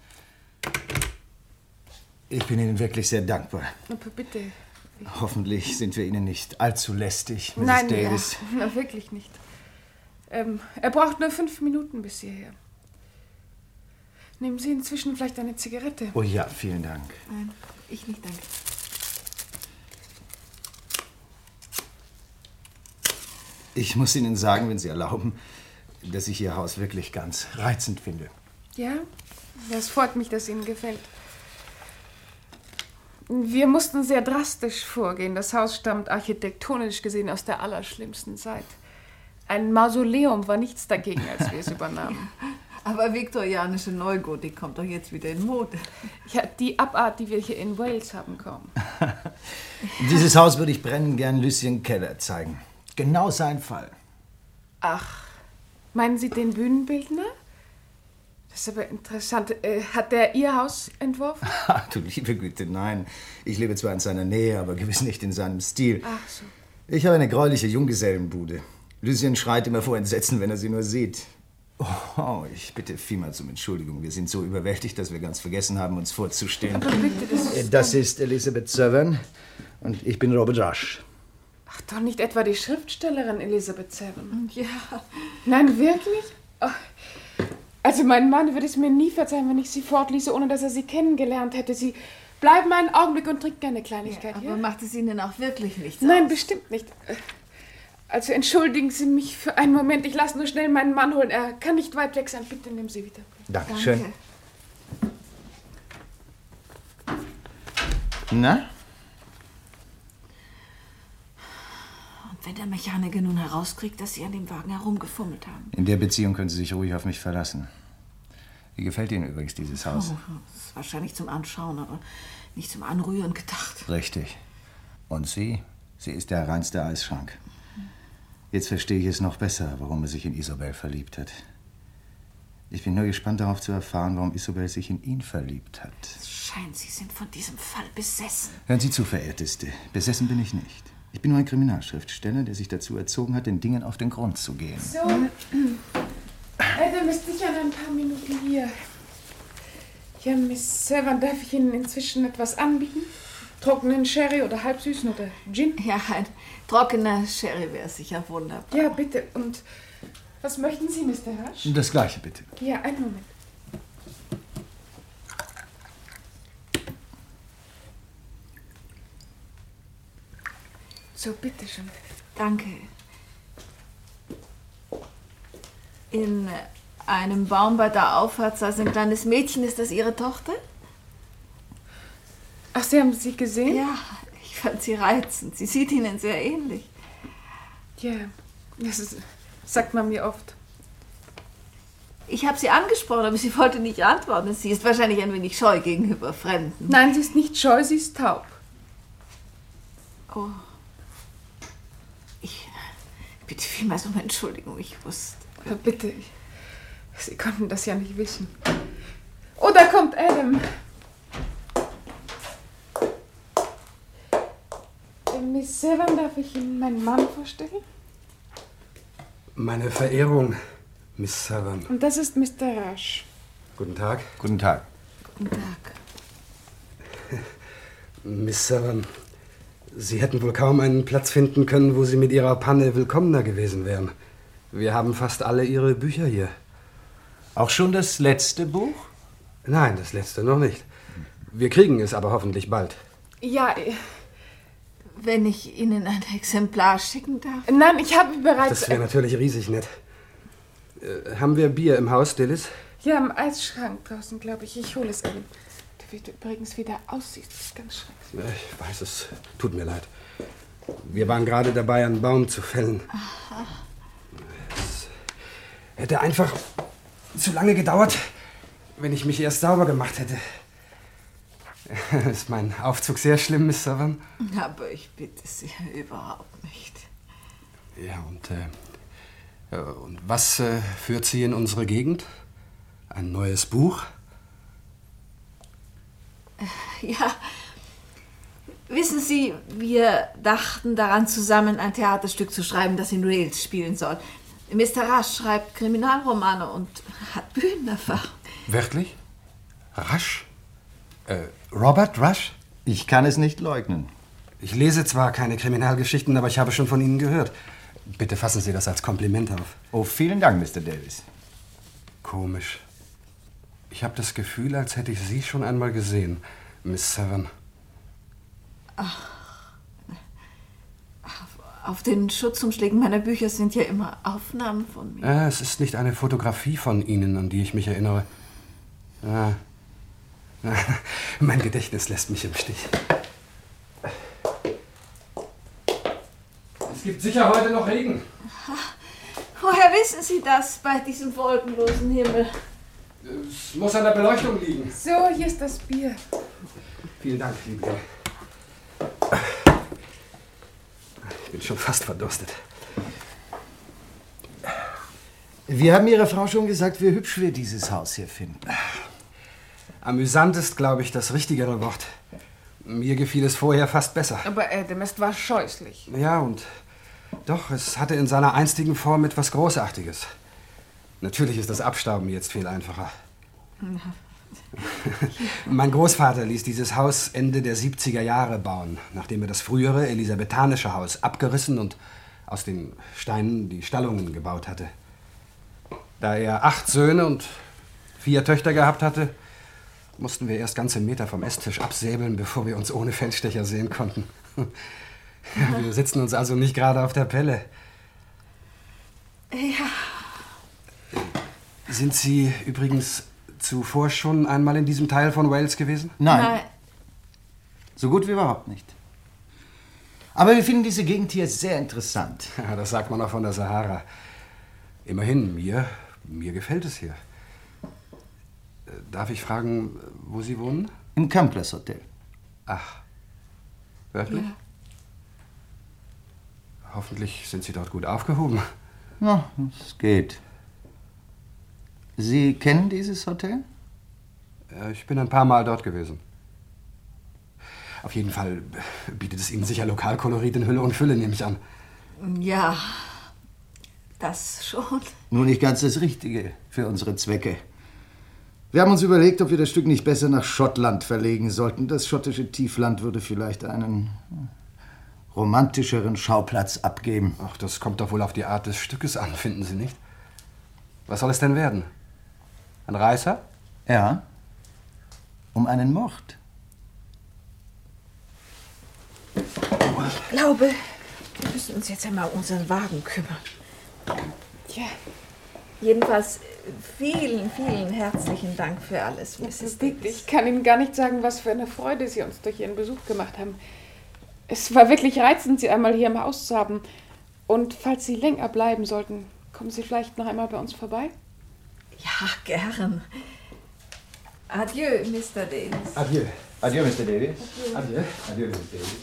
Ich bin Ihnen wirklich sehr dankbar. Aber bitte. Hoffentlich sind wir Ihnen nicht allzu lästig, Misses Nein, Davis. Ja, na, wirklich nicht. Ähm, er braucht nur fünf Minuten bis hierher. Nehmen Sie inzwischen vielleicht eine Zigarette? Oh ja, vielen Dank. Nein, ich nicht, danke. Ich muss Ihnen sagen, wenn Sie erlauben, dass ich Ihr Haus wirklich ganz reizend finde. Ja, das freut mich, dass Ihnen gefällt. Wir mussten sehr drastisch vorgehen. Das Haus stammt architektonisch gesehen aus der allerschlimmsten Zeit. Ein Mausoleum war nichts dagegen, als wir es übernahmen. Aber viktorianische Neugotik kommt doch jetzt wieder in Mode. Ja, die Abart, die wir hier in Wales haben, kaum. Dieses Haus würde ich brennend gern Lucien Keller zeigen. Genau sein Fall. Ach, meinen Sie den Bühnenbildner? Das ist aber interessant. Äh, hat der Ihr Haus entworfen? Ach, du liebe Güte, nein. Ich lebe zwar in seiner Nähe, aber gewiss nicht in seinem Stil. Ach so. Ich habe eine gräuliche Junggesellenbude. Lucien schreit immer vor Entsetzen, wenn er sie nur sieht. Oh, ich bitte vielmals um Entschuldigung. Wir sind so überwältigt, dass wir ganz vergessen haben, uns vorzustellen. Aber bitte, das ist... Das ist Elizabeth Severn und ich bin Robert Rush. Ach, doch nicht etwa die Schriftstellerin Elizabeth Severn. Ja. Nein, wirklich? Oh. Also mein Mann würde es mir nie verzeihen, wenn ich sie fortließe, ohne dass er sie kennengelernt hätte. Sie bleiben einen Augenblick und trinken eine Kleinigkeit. Aber Ja, macht es Ihnen auch wirklich nichts Nein, aus? bestimmt nicht. Also entschuldigen Sie mich für einen Moment. Ich lasse nur schnell meinen Mann holen. Er kann nicht weit weg sein. Bitte nehmen Sie wieder. Dankeschön. Danke. Na? Und wenn der Mechaniker nun herauskriegt, dass Sie an dem Wagen herumgefummelt haben? In der Beziehung können Sie sich ruhig auf mich verlassen. Wie gefällt Ihnen übrigens dieses Haus? Oh, das ist wahrscheinlich zum Anschauen, aber nicht zum Anrühren gedacht. Richtig. Und sie? Sie ist der reinste Eisschrank. Jetzt verstehe ich es noch besser, warum er sich in Isobel verliebt hat. Ich bin nur gespannt darauf zu erfahren, warum Isobel sich in ihn verliebt hat. Es scheint, Sie sind von diesem Fall besessen. Hören Sie zu, Verehrteste. Besessen bin ich nicht. Ich bin nur ein Kriminalschriftsteller, der sich dazu erzogen hat, den Dingen auf den Grund zu gehen. So. Adam ist sicher in ein paar Minuten hier. Ja, Miss Severn, darf ich Ihnen inzwischen etwas anbieten? Trockenen Sherry oder halbsüßen oder Gin? Ja, ein trockener Sherry wäre sicher wunderbar. Ja, bitte. Und was möchten Sie, Mister Rush? Das Gleiche, bitte. Ja, einen Moment. So, bitteschön. Danke. In einem Baum bei der Auffahrt saß ein kleines Mädchen. Ist das Ihre Tochter? Ach, Sie haben sie gesehen? Ja, ich fand sie reizend. Sie sieht Ihnen sehr ähnlich. Ja, das ist, sagt man mir oft. Ich habe sie angesprochen, aber sie wollte nicht antworten. Sie ist wahrscheinlich ein wenig scheu gegenüber Fremden. Nein, sie ist nicht scheu, sie ist taub. Oh. Ich bitte vielmals um Entschuldigung, ich wusste. Aber bitte, ich, Sie konnten das ja nicht wissen. Oh, da kommt Adam. Miss Severn, darf ich Ihnen meinen Mann vorstellen? Meine Verehrung, Miss Severn. Und das ist Mister Rush. Guten Tag. Guten Tag. Guten Tag. Miss Severn, Sie hätten wohl kaum einen Platz finden können, wo Sie mit Ihrer Panne willkommener gewesen wären. Wir haben fast alle Ihre Bücher hier. Auch schon das letzte Buch? Nein, das letzte noch nicht. Wir kriegen es aber hoffentlich bald. Ja, wenn ich Ihnen ein Exemplar schicken darf? Nein, ich habe bereits... Das wäre natürlich riesig nett. Äh, haben wir Bier im Haus, Dillis? Ja, im Eisschrank draußen, glaube ich. Ich hole es eben. Der wird übrigens wieder aussieht. Das ist ganz schrecklich. Ich weiß es. Tut mir leid. Wir waren gerade dabei, einen Baum zu fällen. Aha. Es hätte einfach zu lange gedauert, wenn ich mich erst sauber gemacht hätte. Ist mein Aufzug sehr schlimm, Miss Severn? Aber ich bitte Sie überhaupt nicht. Ja, und, äh, und was äh, führt Sie in unsere Gegend? Ein neues Buch? Ja, wissen Sie, wir dachten daran, zusammen ein Theaterstück zu schreiben, das in Wales spielen soll. Mister Rush schreibt Kriminalromane und hat Bühnenerfahrung. Wirklich? Rush? Äh, Robert Rush? Ich kann es nicht leugnen. Ich lese zwar keine Kriminalgeschichten, aber ich habe schon von Ihnen gehört. Bitte fassen Sie das als Kompliment auf. Oh, vielen Dank, Mister Davis. Komisch. Ich habe das Gefühl, als hätte ich Sie schon einmal gesehen, Miss Severn. Ach, auf, auf den Schutzumschlägen meiner Bücher sind ja immer Aufnahmen von mir. Äh, es ist nicht eine Fotografie von Ihnen, an die ich mich erinnere. Ah. Mein Gedächtnis lässt mich im Stich. Es gibt sicher heute noch Regen. Woher wissen Sie das bei diesem wolkenlosen Himmel? Es muss an der Beleuchtung liegen. So, hier ist das Bier. Vielen Dank, liebe. Ich bin schon fast verdurstet. Wir haben Ihrer Frau schon gesagt, wie hübsch wir dieses Haus hier finden. Amüsant ist, glaube ich, das richtigere Wort. Mir gefiel es vorher fast besser. Aber Adam, es war scheußlich. Ja, und doch, es hatte in seiner einstigen Form etwas Großartiges. Natürlich ist das Abstauben jetzt viel einfacher. Mein Großvater ließ dieses Haus Ende der siebziger Jahre bauen, nachdem er das frühere elisabethanische Haus abgerissen und aus den Steinen die Stallungen gebaut hatte. Da er acht Söhne und vier Töchter gehabt hatte, mussten wir erst ganze Meter vom Esstisch absäbeln, bevor wir uns ohne Feldstecher sehen konnten. Wir sitzen uns also nicht gerade auf der Pelle. Ja. Sind Sie übrigens zuvor schon einmal in diesem Teil von Wales gewesen? Nein. Nein. So gut wie überhaupt nicht. Aber wir finden diese Gegend hier sehr interessant. Ja, das sagt man auch von der Sahara. Immerhin, mir, mir gefällt es hier. Darf ich fragen, wo Sie wohnen? Im Campless Hotel. Ach, wirklich? Ja. Hoffentlich sind Sie dort gut aufgehoben. Ja, es geht. Sie kennen dieses Hotel? Ja, ich bin ein paar Mal dort gewesen. Auf jeden Fall bietet es Ihnen sicher Lokalkolorit in Hülle und Fülle, nehme ich an. Ja, das schon. Nur nicht ganz das Richtige für unsere Zwecke. Wir haben uns überlegt, ob wir das Stück nicht besser nach Schottland verlegen sollten. Das schottische Tiefland würde vielleicht einen romantischeren Schauplatz abgeben. Ach, das kommt doch wohl auf die Art des Stückes an, finden Sie nicht? Was soll es denn werden? Ein Reißer? Ja, um einen Mord. Ich glaube, wir müssen uns jetzt einmal um unseren Wagen kümmern. Ja. Jedenfalls vielen, vielen herzlichen Dank für alles, Misses Davis. Ich kann Ihnen gar nicht sagen, was für eine Freude Sie uns durch Ihren Besuch gemacht haben. Es war wirklich reizend, Sie einmal hier im Haus zu haben. Und falls Sie länger bleiben sollten, kommen Sie vielleicht noch einmal bei uns vorbei? Ja, gern. Adieu, Mister Davis. Adieu. Adieu, Mister Davis. Adieu. Adieu, Mister Davis.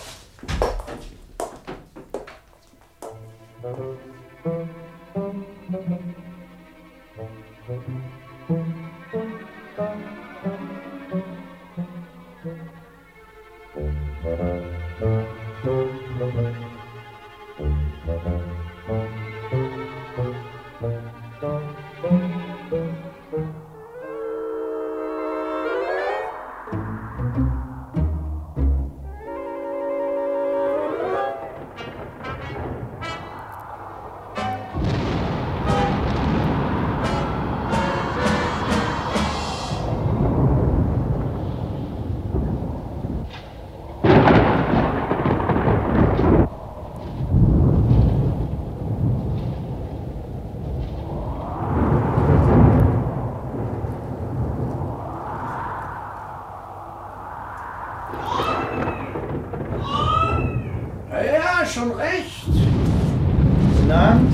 Schon recht. Guten Abend.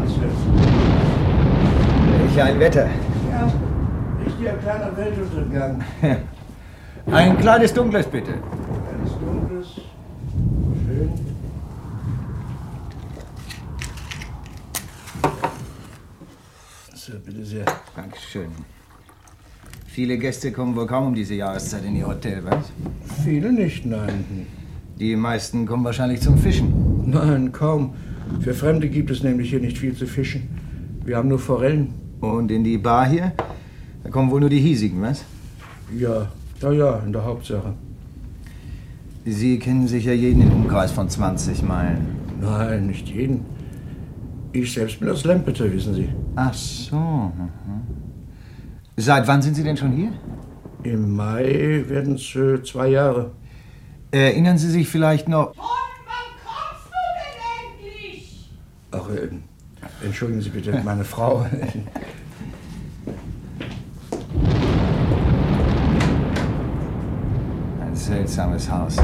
Welch ein Wetter. Ja, richtig ein kleiner Weltuntergang. Ein kleines Dunkles, bitte. Kleines Dunkles. Schön. So, bitte sehr. Dankeschön. Viele Gäste kommen wohl kaum um diese Jahreszeit in Ihr Hotel, was? Viele nicht, nein. Die meisten kommen wahrscheinlich zum Fischen. Nein, kaum. Für Fremde gibt es nämlich hier nicht viel zu fischen. Wir haben nur Forellen. Und in die Bar hier? Da kommen wohl nur die hiesigen, was? Ja, ja, ja, in der Hauptsache. Sie kennen sicher jeden im Umkreis von zwanzig Meilen. Nein, nicht jeden. Ich selbst bin aus Lampeter, wissen Sie. Ach so. Mhm. Seit wann sind Sie denn schon hier? Im Mai werden es äh, zwei Jahre. Erinnern Sie sich vielleicht noch... Und wann kommst du denn endlich? Ach, äh, entschuldigen Sie bitte, meine Frau. Ein seltsames Haus.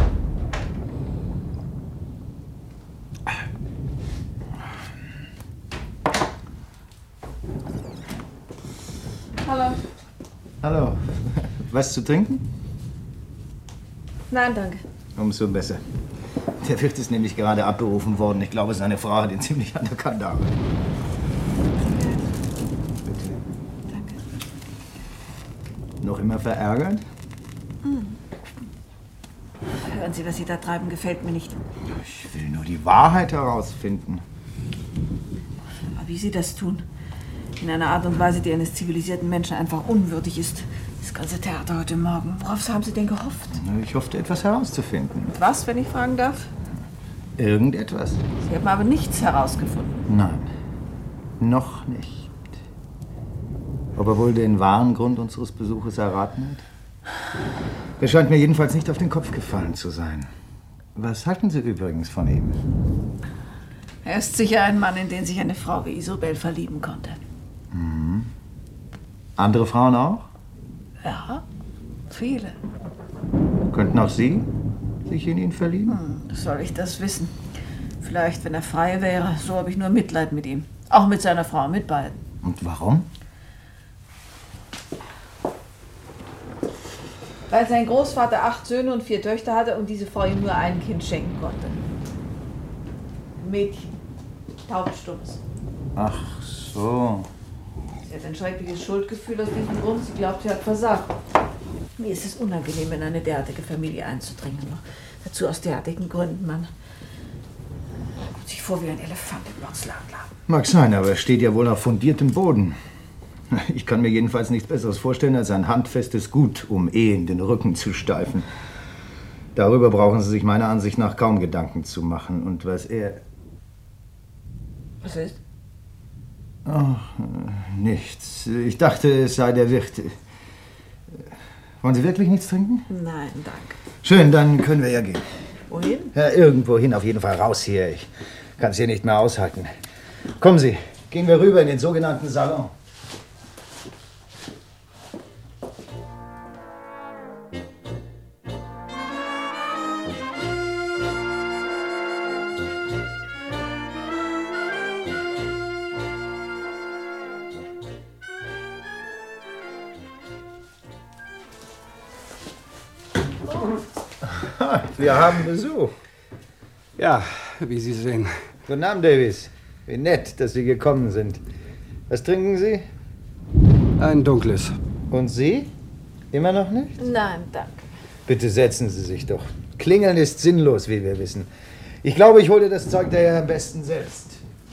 Hallo. Hallo. Was zu trinken? Nein, danke. Umso besser. Der Wirt ist nämlich gerade abberufen worden. Ich glaube, seine Frau hat ihn ziemlich an der Kandare. Bitte. Danke. Noch immer verärgert? Hm. Hören Sie, was Sie da treiben, gefällt mir nicht. Ich will nur die Wahrheit herausfinden. Aber wie Sie das tun? In einer Art und Weise, die eines zivilisierten Menschen einfach unwürdig ist. Das ganze Theater heute Morgen. Worauf haben Sie denn gehofft? Ich hoffte, etwas herauszufinden. Was, wenn ich fragen darf? Irgendetwas? Sie haben aber nichts herausgefunden. Nein, noch nicht. Ob er wohl den wahren Grund unseres Besuches erraten hat? Er scheint mir jedenfalls nicht auf den Kopf gefallen zu sein. Was halten Sie übrigens von ihm? Er ist sicher ein Mann, in den sich eine Frau wie Isobel verlieben konnte. Mhm. Andere Frauen auch? Ja, viele. Könnten auch Sie sich in ihn verlieben? Hm, soll ich das wissen? Vielleicht, wenn er frei wäre. So habe ich nur Mitleid mit ihm. Auch mit seiner Frau, mit beiden. Und warum? Weil sein Großvater acht Söhne und vier Töchter hatte und diese Frau ihm nur ein Kind schenken konnte. Ein Mädchen. Taubstummes. Ach so. Sie hat ein schreckliches Schuldgefühl aus diesem Grund. Sie glaubt, sie hat versagt. Mir ist es unangenehm, in eine derartige Familie einzudringen. Noch dazu aus derartigen Gründen. Man kommt sich vor wie ein Elefant im Boxladen. Mag sein, aber er steht ja wohl auf fundiertem Boden. Ich kann mir jedenfalls nichts Besseres vorstellen als ein handfestes Gut, um Ehen den Rücken zu steifen. Darüber brauchen Sie sich meiner Ansicht nach kaum Gedanken zu machen. Und was er... Was ist? Ach, nichts. Ich dachte, es sei der Wirt. Wollen Sie wirklich nichts trinken? Nein, danke. Schön, dann können wir ja gehen. Wohin? Ja, irgendwo hin, auf jeden Fall raus hier. Ich kann es hier nicht mehr aushalten. Kommen Sie, gehen wir rüber in den sogenannten Salon. Wir haben Besuch. Ja, wie Sie sehen. Guten Abend, Davis. Wie nett, dass Sie gekommen sind. Was trinken Sie? Ein dunkles. Und Sie? Immer noch nicht? Nein, danke. Bitte setzen Sie sich doch. Klingeln ist sinnlos, wie wir wissen. Ich glaube, ich hole das Zeug daher am besten selbst.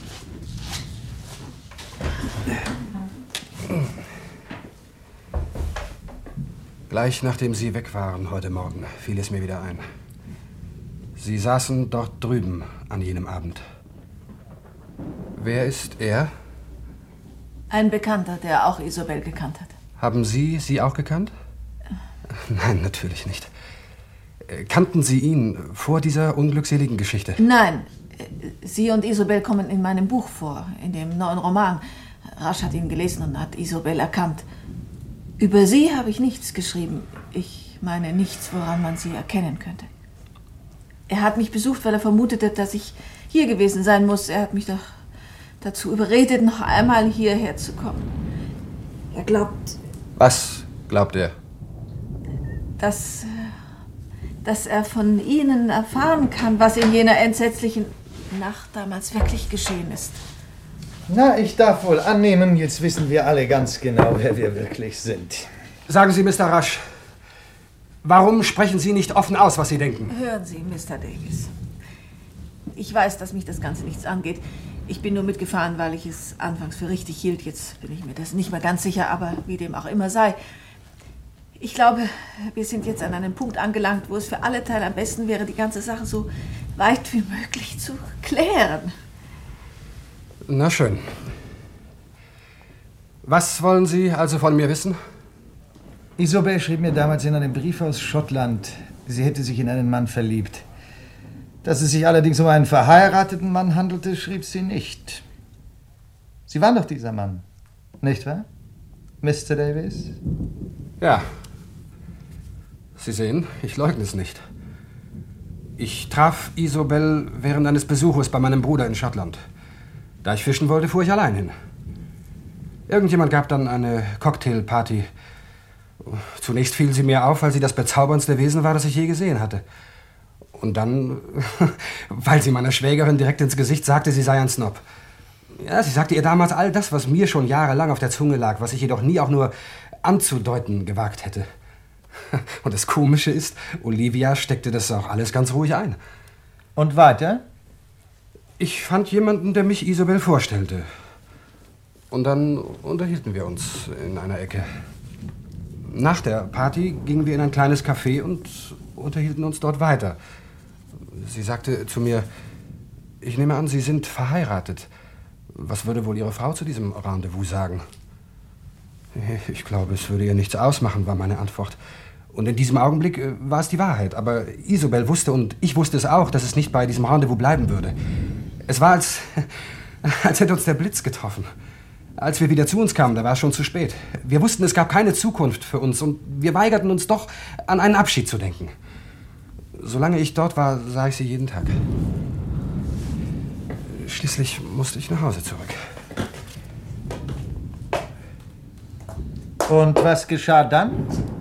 Gleich nachdem Sie weg waren heute Morgen, fiel es mir wieder ein. Sie saßen dort drüben an jenem Abend. Wer ist er? Ein Bekannter, der auch Isobel gekannt hat. Haben Sie sie auch gekannt? Nein, natürlich nicht. Kannten Sie ihn vor dieser unglückseligen Geschichte? Nein, Sie und Isobel kommen in meinem Buch vor, in dem neuen Roman. Rasch hat ihn gelesen und hat Isobel erkannt. Über Sie habe ich nichts geschrieben. Ich meine nichts, woran man Sie erkennen könnte. Er hat mich besucht, weil er vermutete, dass ich hier gewesen sein muss. Er hat mich doch dazu überredet, noch einmal hierher zu kommen. Er glaubt... Was glaubt er? Dass, dass er von Ihnen erfahren kann, was in jener entsetzlichen Nacht damals wirklich geschehen ist. Na, ich darf wohl annehmen, jetzt wissen wir alle ganz genau, wer wir wirklich sind. Sagen Sie, Mister Rush, warum sprechen Sie nicht offen aus, was Sie denken? Hören Sie, Mister Davis. Ich weiß, dass mich das Ganze nichts angeht. Ich bin nur mitgefahren, weil ich es anfangs für richtig hielt. Jetzt bin ich mir das nicht mehr ganz sicher, aber wie dem auch immer sei. Ich glaube, wir sind jetzt an einem Punkt angelangt, wo es für alle Teile am besten wäre, die ganze Sache so weit wie möglich zu klären. Na schön. Was wollen Sie also von mir wissen? Isobel schrieb mir damals in einem Brief aus Schottland, sie hätte sich in einen Mann verliebt. Dass es sich allerdings um einen verheirateten Mann handelte, schrieb sie nicht. Sie waren doch dieser Mann, nicht wahr, Mister Davis? Ja. Sie sehen, ich leugne es nicht. Ich traf Isobel während eines Besuches bei meinem Bruder in Schottland. Da ich fischen wollte, fuhr ich allein hin. Irgendjemand gab dann eine Cocktailparty. Zunächst fiel sie mir auf, weil sie das bezauberndste Wesen war, das ich je gesehen hatte. Und dann, weil sie meiner Schwägerin direkt ins Gesicht sagte, sie sei ein Snob. Ja, sie sagte ihr damals all das, was mir schon jahrelang auf der Zunge lag, was ich jedoch nie auch nur anzudeuten gewagt hätte. Und das Komische ist, Olivia steckte das auch alles ganz ruhig ein. Und weiter? Ich fand jemanden, der mich Isobel vorstellte. Und dann unterhielten wir uns in einer Ecke. Nach der Party gingen wir in ein kleines Café und unterhielten uns dort weiter. Sie sagte zu mir, ich nehme an, Sie sind verheiratet. Was würde wohl Ihre Frau zu diesem Rendezvous sagen? Ich glaube, es würde ihr nichts ausmachen, war meine Antwort. Und in diesem Augenblick äh, war es die Wahrheit. Aber Isobel wusste, und ich wusste es auch, dass es nicht bei diesem Rendezvous bleiben würde. Es war, als, als hätte uns der Blitz getroffen. Als wir wieder zu uns kamen, da war es schon zu spät. Wir wussten, es gab keine Zukunft für uns und wir weigerten uns doch, an einen Abschied zu denken. Solange ich dort war, sah ich sie jeden Tag. Schließlich musste ich nach Hause zurück. Und was geschah dann?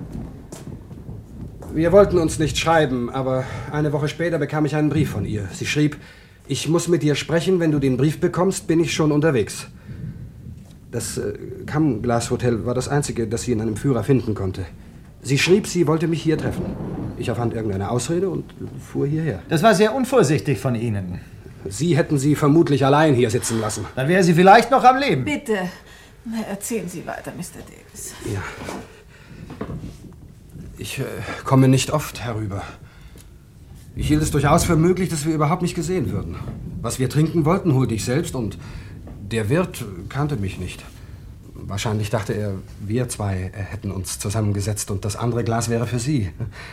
Wir wollten uns nicht schreiben, aber eine Woche später bekam ich einen Brief von ihr. Sie schrieb, ich muss mit dir sprechen, wenn du den Brief bekommst, bin ich schon unterwegs. Das äh, Kamglas Hotel war das einzige, das sie in einem Führer finden konnte. Sie schrieb, sie wollte mich hier treffen. Ich erfand irgendeine Ausrede und fuhr hierher. Das war sehr unvorsichtig von Ihnen. Sie hätten sie vermutlich allein hier sitzen lassen. Dann wäre sie vielleicht noch am Leben. Bitte, Na, erzählen Sie weiter, Mister Davis. Ja. Ich äh, komme nicht oft herüber. Ich hielt es durchaus für möglich, dass wir überhaupt nicht gesehen würden. Was wir trinken wollten, holte ich selbst und der Wirt kannte mich nicht. Wahrscheinlich dachte er, wir zwei hätten uns zusammengesetzt und das andere Glas wäre für Sie.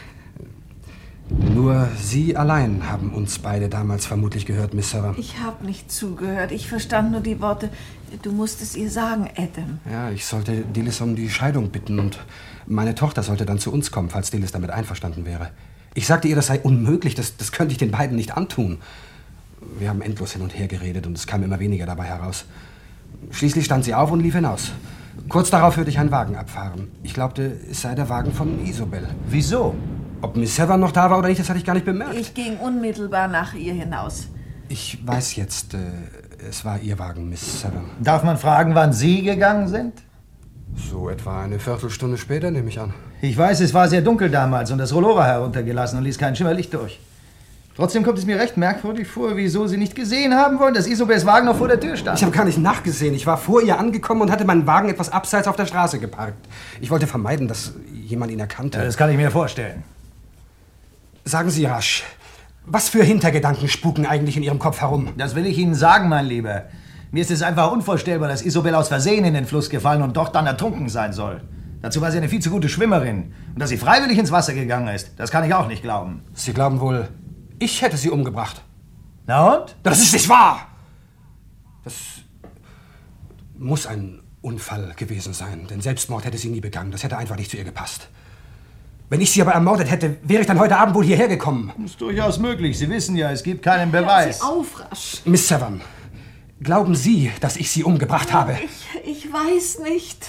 Nur Sie allein haben uns beide damals vermutlich gehört, Miss Severn. Ich habe nicht zugehört. Ich verstand nur die Worte, du musst es ihr sagen, Adam. Ja, ich sollte Dilys um die Scheidung bitten und meine Tochter sollte dann zu uns kommen, falls Dilys damit einverstanden wäre. Ich sagte ihr, das sei unmöglich, das, das könnte ich den beiden nicht antun. Wir haben endlos hin und her geredet und es kam immer weniger dabei heraus. Schließlich stand sie auf und lief hinaus. Kurz darauf hörte ich einen Wagen abfahren. Ich glaubte, es sei der Wagen von Isobel. Wieso? Ob Miss Severn noch da war oder nicht, das hatte ich gar nicht bemerkt. Ich ging unmittelbar nach ihr hinaus. Ich weiß jetzt, äh, es war Ihr Wagen, Miss Severn. Darf man fragen, wann Sie gegangen sind? So etwa eine Viertelstunde später, nehme ich an. Ich weiß, es war sehr dunkel damals und das Rollo war heruntergelassen und ließ kein Schimmerlicht durch. Trotzdem kommt es mir recht merkwürdig vor, wieso Sie nicht gesehen haben wollen, dass Isobels Wagen noch vor der Tür stand. Ich habe gar nicht nachgesehen. Ich war vor ihr angekommen und hatte meinen Wagen etwas abseits auf der Straße geparkt. Ich wollte vermeiden, dass jemand ihn erkannte. Ja, das kann ich mir vorstellen. Sagen Sie rasch, was für Hintergedanken spuken eigentlich in Ihrem Kopf herum? Das will ich Ihnen sagen, mein Lieber. Mir ist es einfach unvorstellbar, dass Isobel aus Versehen in den Fluss gefallen und dort dann ertrunken sein soll. Dazu war sie eine viel zu gute Schwimmerin. Und dass sie freiwillig ins Wasser gegangen ist, das kann ich auch nicht glauben. Sie glauben wohl, ich hätte sie umgebracht? Na und? Das ist nicht wahr! Das muss ein Unfall gewesen sein, denn Selbstmord hätte sie nie begangen. Das hätte einfach nicht zu ihr gepasst. Wenn ich sie aber ermordet hätte, wäre ich dann heute Abend wohl hierher gekommen. Das ist durchaus möglich. Sie wissen ja, es gibt keinen Beweis. Hören Sie auf, rasch. Miss Severn, glauben Sie, dass ich sie umgebracht habe? Ich, ich weiß nicht.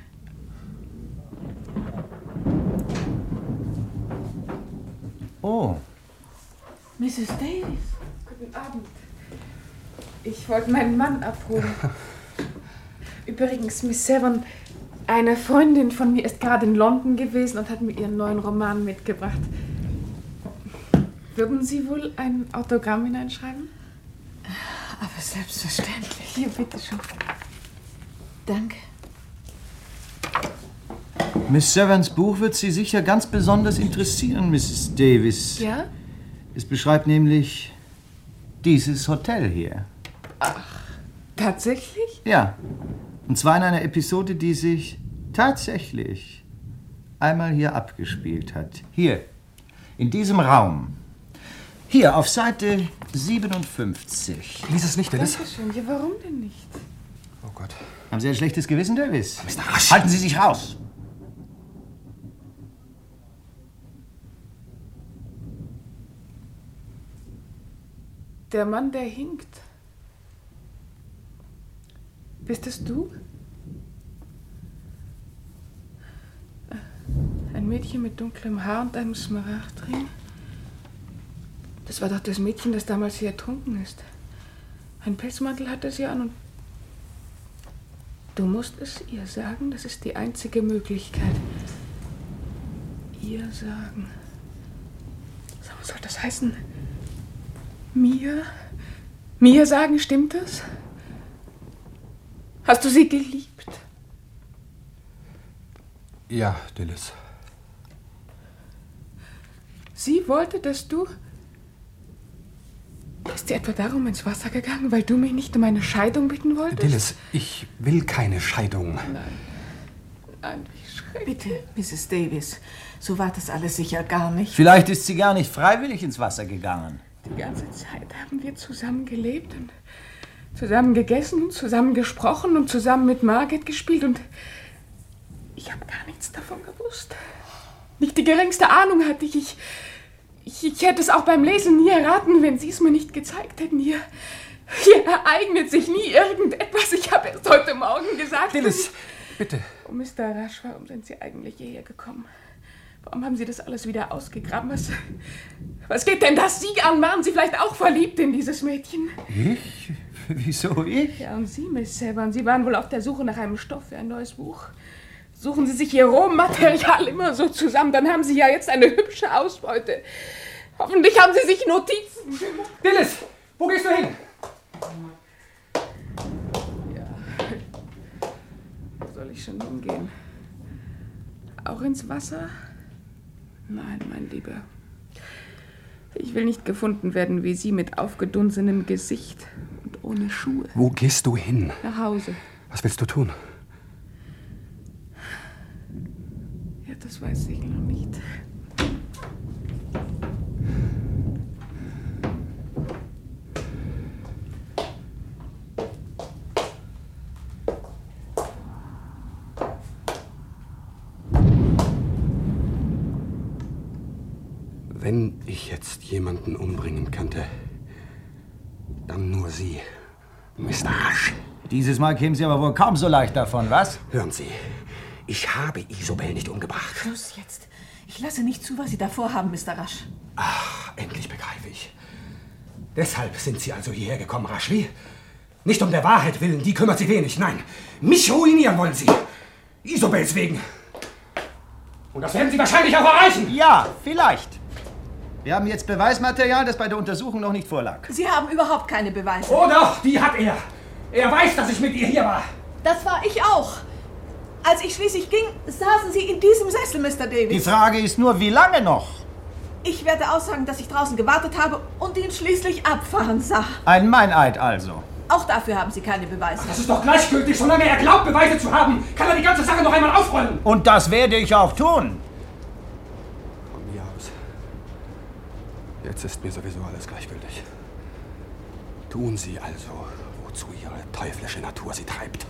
Oh. Missus Davis. Guten Abend. Ich wollte meinen Mann abholen. Übrigens, Miss Severn, eine Freundin von mir ist gerade in London gewesen und hat mir ihren neuen Roman mitgebracht. Würden Sie wohl ein Autogramm hineinschreiben? Aber selbstverständlich. Hier, bitteschön. Danke. Miss Severns Buch wird Sie sicher ganz besonders interessieren, Misses Davis. Ja? Es beschreibt nämlich dieses Hotel hier. Ach, tatsächlich? Ja. Und zwar in einer Episode, die sich tatsächlich einmal hier abgespielt hat. Hier, in diesem Raum. Hier, auf Seite siebenundfünfzig. Lies es nicht, Davis. Dankeschön. Ja, warum denn nicht? Oh Gott. Haben Sie ein schlechtes Gewissen, Davis? Mister Rasch. Halten Sie sich raus! Der Mann, der hinkt. Bist es du? Ein Mädchen mit dunklem Haar und einem Smaragdring? Das war doch das Mädchen, das damals hier ertrunken ist. Ein Pelzmantel hatte sie an und... Du musst es ihr sagen, das ist die einzige Möglichkeit. Ihr sagen. So, was soll das heißen? Mir? Mir sagen, stimmt das? Hast du sie geliebt? Ja, Dilys. Sie wollte, dass du... Ist sie etwa darum ins Wasser gegangen, weil du mich nicht um eine Scheidung bitten wolltest? Dilys, ich will keine Scheidung. Nein. Nein, wie schrecklich. Bitte, Missus Davis. So war das alles sicher gar nicht. Vielleicht ist sie gar nicht freiwillig ins Wasser gegangen. Die ganze Zeit haben wir zusammen gelebt und zusammen gegessen, zusammen gesprochen und zusammen mit Margit gespielt und ich habe gar nichts davon gewusst. Nicht die geringste Ahnung hatte ich. Ich, ich. ich hätte es auch beim Lesen nie erraten, wenn Sie es mir nicht gezeigt hätten. Hier, hier ereignet sich nie irgendetwas. Ich habe erst heute Morgen gesagt... Dilys, bitte. Oh, Mister Rasch, warum sind Sie eigentlich hierher gekommen? Warum haben Sie das alles wieder ausgegraben? Was, was geht denn das Sie an? Waren Sie vielleicht auch verliebt in dieses Mädchen? Ich? Wieso ich? Ja, und Sie, Miss Severn, Sie waren wohl auf der Suche nach einem Stoff für ein neues Buch. Suchen Sie sich Ihr Rohmaterial immer so zusammen, dann haben Sie ja jetzt eine hübsche Ausbeute. Hoffentlich haben Sie sich Notizen gemacht. Dilys, wo gehst du hin? Ja. ich schon hingehen? Auch ins Wasser? Nein, mein Lieber. Ich will nicht gefunden werden wie Sie mit aufgedunsenem Gesicht und ohne Schuhe. Wo gehst du hin? Nach Hause. Was willst du tun? Ja, das weiß ich noch nicht. Wenn ich jetzt jemanden umbringen könnte, dann nur Sie, Mister Rasch. Dieses Mal kämen Sie aber wohl kaum so leicht davon, was? Hören Sie, ich habe Isobel nicht umgebracht. Schluss jetzt. Ich lasse nicht zu, was Sie davor haben, Mister Rasch. Ach, endlich begreife ich. Deshalb sind Sie also hierher gekommen, Raschli? Nicht um der Wahrheit willen, die kümmert Sie wenig. Nein, mich ruinieren wollen Sie. Isobels wegen. Und das werden Sie wahrscheinlich auch erreichen. Ja, vielleicht. Wir haben jetzt Beweismaterial, das bei der Untersuchung noch nicht vorlag. Sie haben überhaupt keine Beweise. Oh doch, die hat er. Er weiß, dass ich mit ihr hier war. Das war ich auch. Als ich schließlich ging, saßen Sie in diesem Sessel, Mister Davis. Die Frage ist nur, wie lange noch? Ich werde aussagen, dass ich draußen gewartet habe und ihn schließlich abfahren sah. Ein Meineid also. Auch dafür haben Sie keine Beweise. Das ist doch gleichgültig. Solange er glaubt, Beweise zu haben, kann er die ganze Sache noch einmal aufrollen. Und das werde ich auch tun. Von mir aus. Jetzt ist mir sowieso alles gleichgültig. Tun Sie also, wozu Ihre teuflische Natur Sie treibt.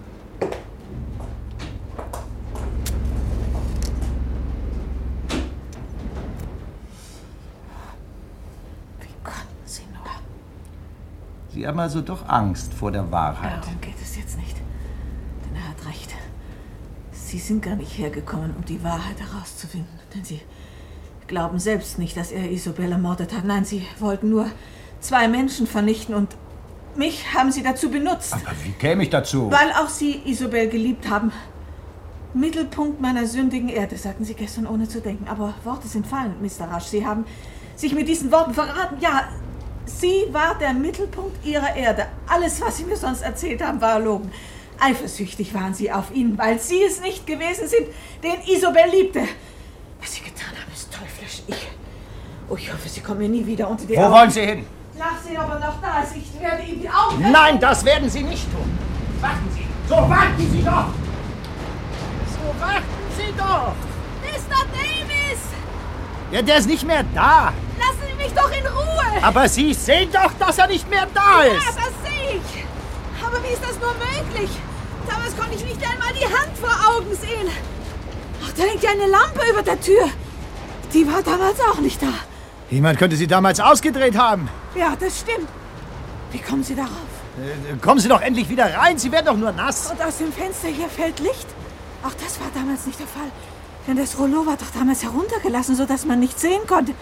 Sie haben also doch Angst vor der Wahrheit. Darum geht es jetzt nicht. Denn er hat recht. Sie sind gar nicht hergekommen, um die Wahrheit herauszufinden. Denn Sie glauben selbst nicht, dass er Isobel ermordet hat. Nein, Sie wollten nur zwei Menschen vernichten und mich haben Sie dazu benutzt. Aber wie käme ich dazu? Weil auch Sie Isobel geliebt haben. Mittelpunkt meiner sündigen Erde, sagten Sie gestern, ohne zu denken. Aber Worte sind fallen, Mister Rasch. Sie haben sich mit diesen Worten verraten. Ja, Sie war der Mittelpunkt Ihrer Erde. Alles, was Sie mir sonst erzählt haben, war erlogen. Eifersüchtig waren Sie auf ihn, weil Sie es nicht gewesen sind, den Isobel liebte. Was Sie getan haben, ist teuflisch. Ich, oh, ich hoffe, Sie kommen mir nie wieder unter die Wo Augen. Wo wollen Sie hin? Nachsehen, ob er noch da ist. Ich werde ihm die Augen... Nein, das werden Sie nicht tun. Warten Sie! So, warten Sie doch! So, warten Sie doch! Mister Davis! Ja, der ist nicht mehr da. Lassen Sie mich doch in Ruhe! Aber Sie sehen doch, dass er nicht mehr da ist! Ja, das sehe ich! Aber wie ist das nur möglich? Damals konnte ich nicht einmal die Hand vor Augen sehen. Ach, da hängt ja eine Lampe über der Tür. Die war damals auch nicht da. Jemand könnte sie damals ausgedreht haben. Ja, das stimmt. Wie kommen Sie darauf? Äh, kommen Sie doch endlich wieder rein, Sie werden doch nur nass. Und aus dem Fenster hier fällt Licht? Ach, das war damals nicht der Fall. Denn das Rollo war doch damals heruntergelassen, sodass man nichts sehen konnte.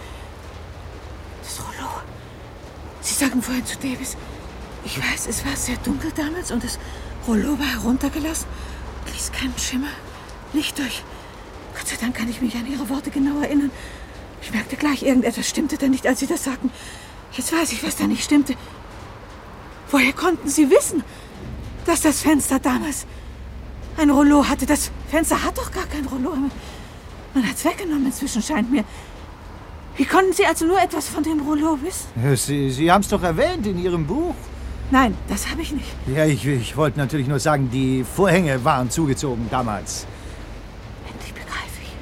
Das Rollo. Sie sagten vorhin zu Davis, ich weiß, es war sehr dunkel damals und das Rollo war heruntergelassen und ließ keinen Schimmer, Licht durch. Gott sei Dank kann ich mich an Ihre Worte genau erinnern. Ich merkte gleich, irgendetwas stimmte da nicht, als Sie das sagten. Jetzt weiß ich, was da nicht stimmte. Woher konnten Sie wissen, dass das Fenster damals ein Rollo hatte? Das Fenster hat doch gar kein Rollo. Man hat es weggenommen inzwischen, scheint mir. Wie konnten Sie also nur etwas von dem Rollo wissen? Sie, Sie haben es doch erwähnt in Ihrem Buch. Nein, das habe ich nicht. Ja, ich, ich wollte natürlich nur sagen, die Vorhänge waren zugezogen damals. Endlich begreife ich.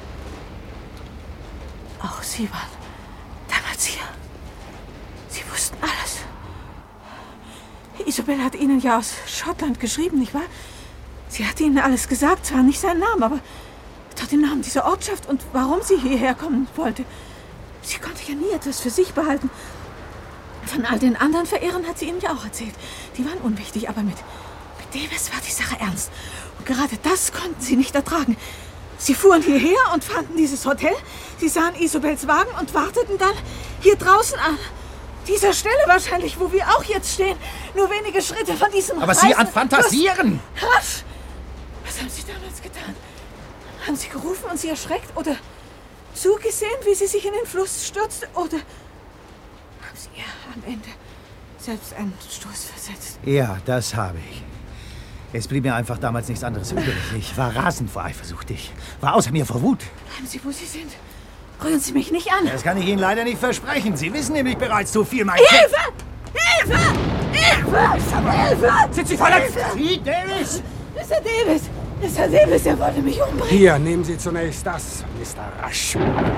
Auch Sie waren damals hier. Sie wussten alles. Isobel hat Ihnen ja aus Schottland geschrieben, nicht wahr? Sie hat Ihnen alles gesagt, zwar nicht seinen Namen, aber doch den Namen dieser Ortschaft und warum sie hierher kommen wollte. Sie konnte ja nie etwas für sich behalten. Von all den anderen Verehrern hat sie Ihnen ja auch erzählt. Die waren unwichtig, aber mit, mit Davis war die Sache ernst. Und gerade das konnten sie nicht ertragen. Sie fuhren hierher und fanden dieses Hotel. Sie sahen Isobels Wagen und warteten dann hier draußen an dieser Stelle wahrscheinlich, wo wir auch jetzt stehen. Nur wenige Schritte von diesem Aber Sie an Fantasieren! Rasch! Was haben Sie damals getan? Haben Sie gerufen und sie erschreckt? Oder zugesehen, wie sie sich in den Fluss stürzte? Oder haben Sie ihr am Ende selbst einen Stoß versetzt? Ja, das habe ich. Es blieb mir einfach damals nichts anderes übrig. Ich war rasend vor Eifersucht. Ich war außer mir vor Wut. Bleiben Sie, wo Sie sind. Rühren Sie mich nicht an. Das kann ich Ihnen leider nicht versprechen. Sie wissen nämlich bereits zu viel, mein Hilfe! Hilfe! Hilfe! Hilfe! Sind Sie verletzt? Sie, Davis! Mister Davis! Mister Davis, er wollte mich umbringen. Hier, nehmen Sie zunächst das, Mister Rush.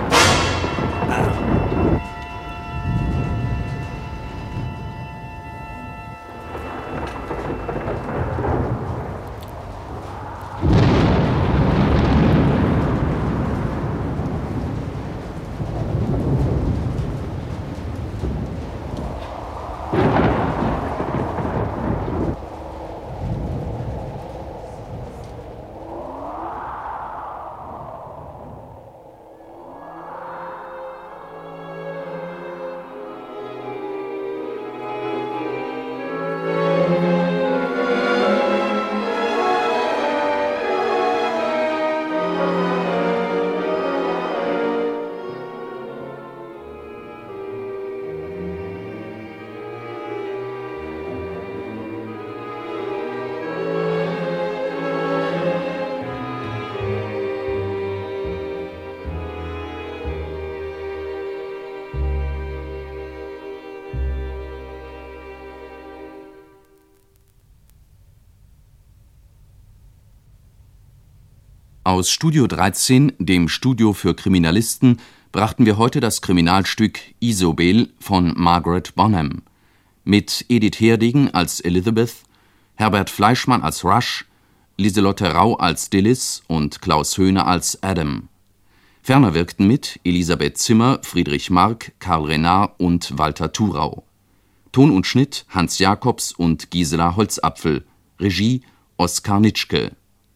Aus Studio dreizehn, dem Studio für Kriminalisten, brachten wir heute das Kriminalstück Isobel von Margaret Bonham mit Edith Herdegen als Elizabeth, Herbert Fleischmann als Rush, Lieselotte Rau als Dilys und Klaus Höhne als Adam. Ferner wirkten mit Elisabeth Zimmer, Friedrich Mark, Karl Renard und Walter Thurau. Ton und Schnitt Hans Jacobs und Gisela Holzapfel, Regie Oskar Nitschke.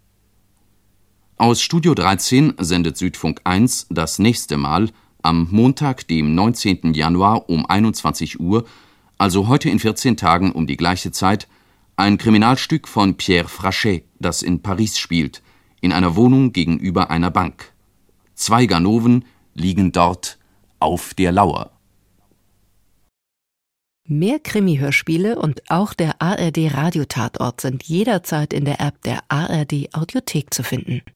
Aus Studio dreizehn sendet Südfunk eins das nächste Mal am Montag, dem neunzehnten Januar um einundzwanzig Uhr, also heute in vierzehn Tagen um die gleiche Zeit, ein Kriminalstück von Pierre Frachet, das in Paris spielt, in einer Wohnung gegenüber einer Bank. Zwei Ganoven liegen dort auf der Lauer. Mehr Krimi-Hörspiele und auch der A R D-Radiotatort sind jederzeit in der App der A R D Audiothek zu finden.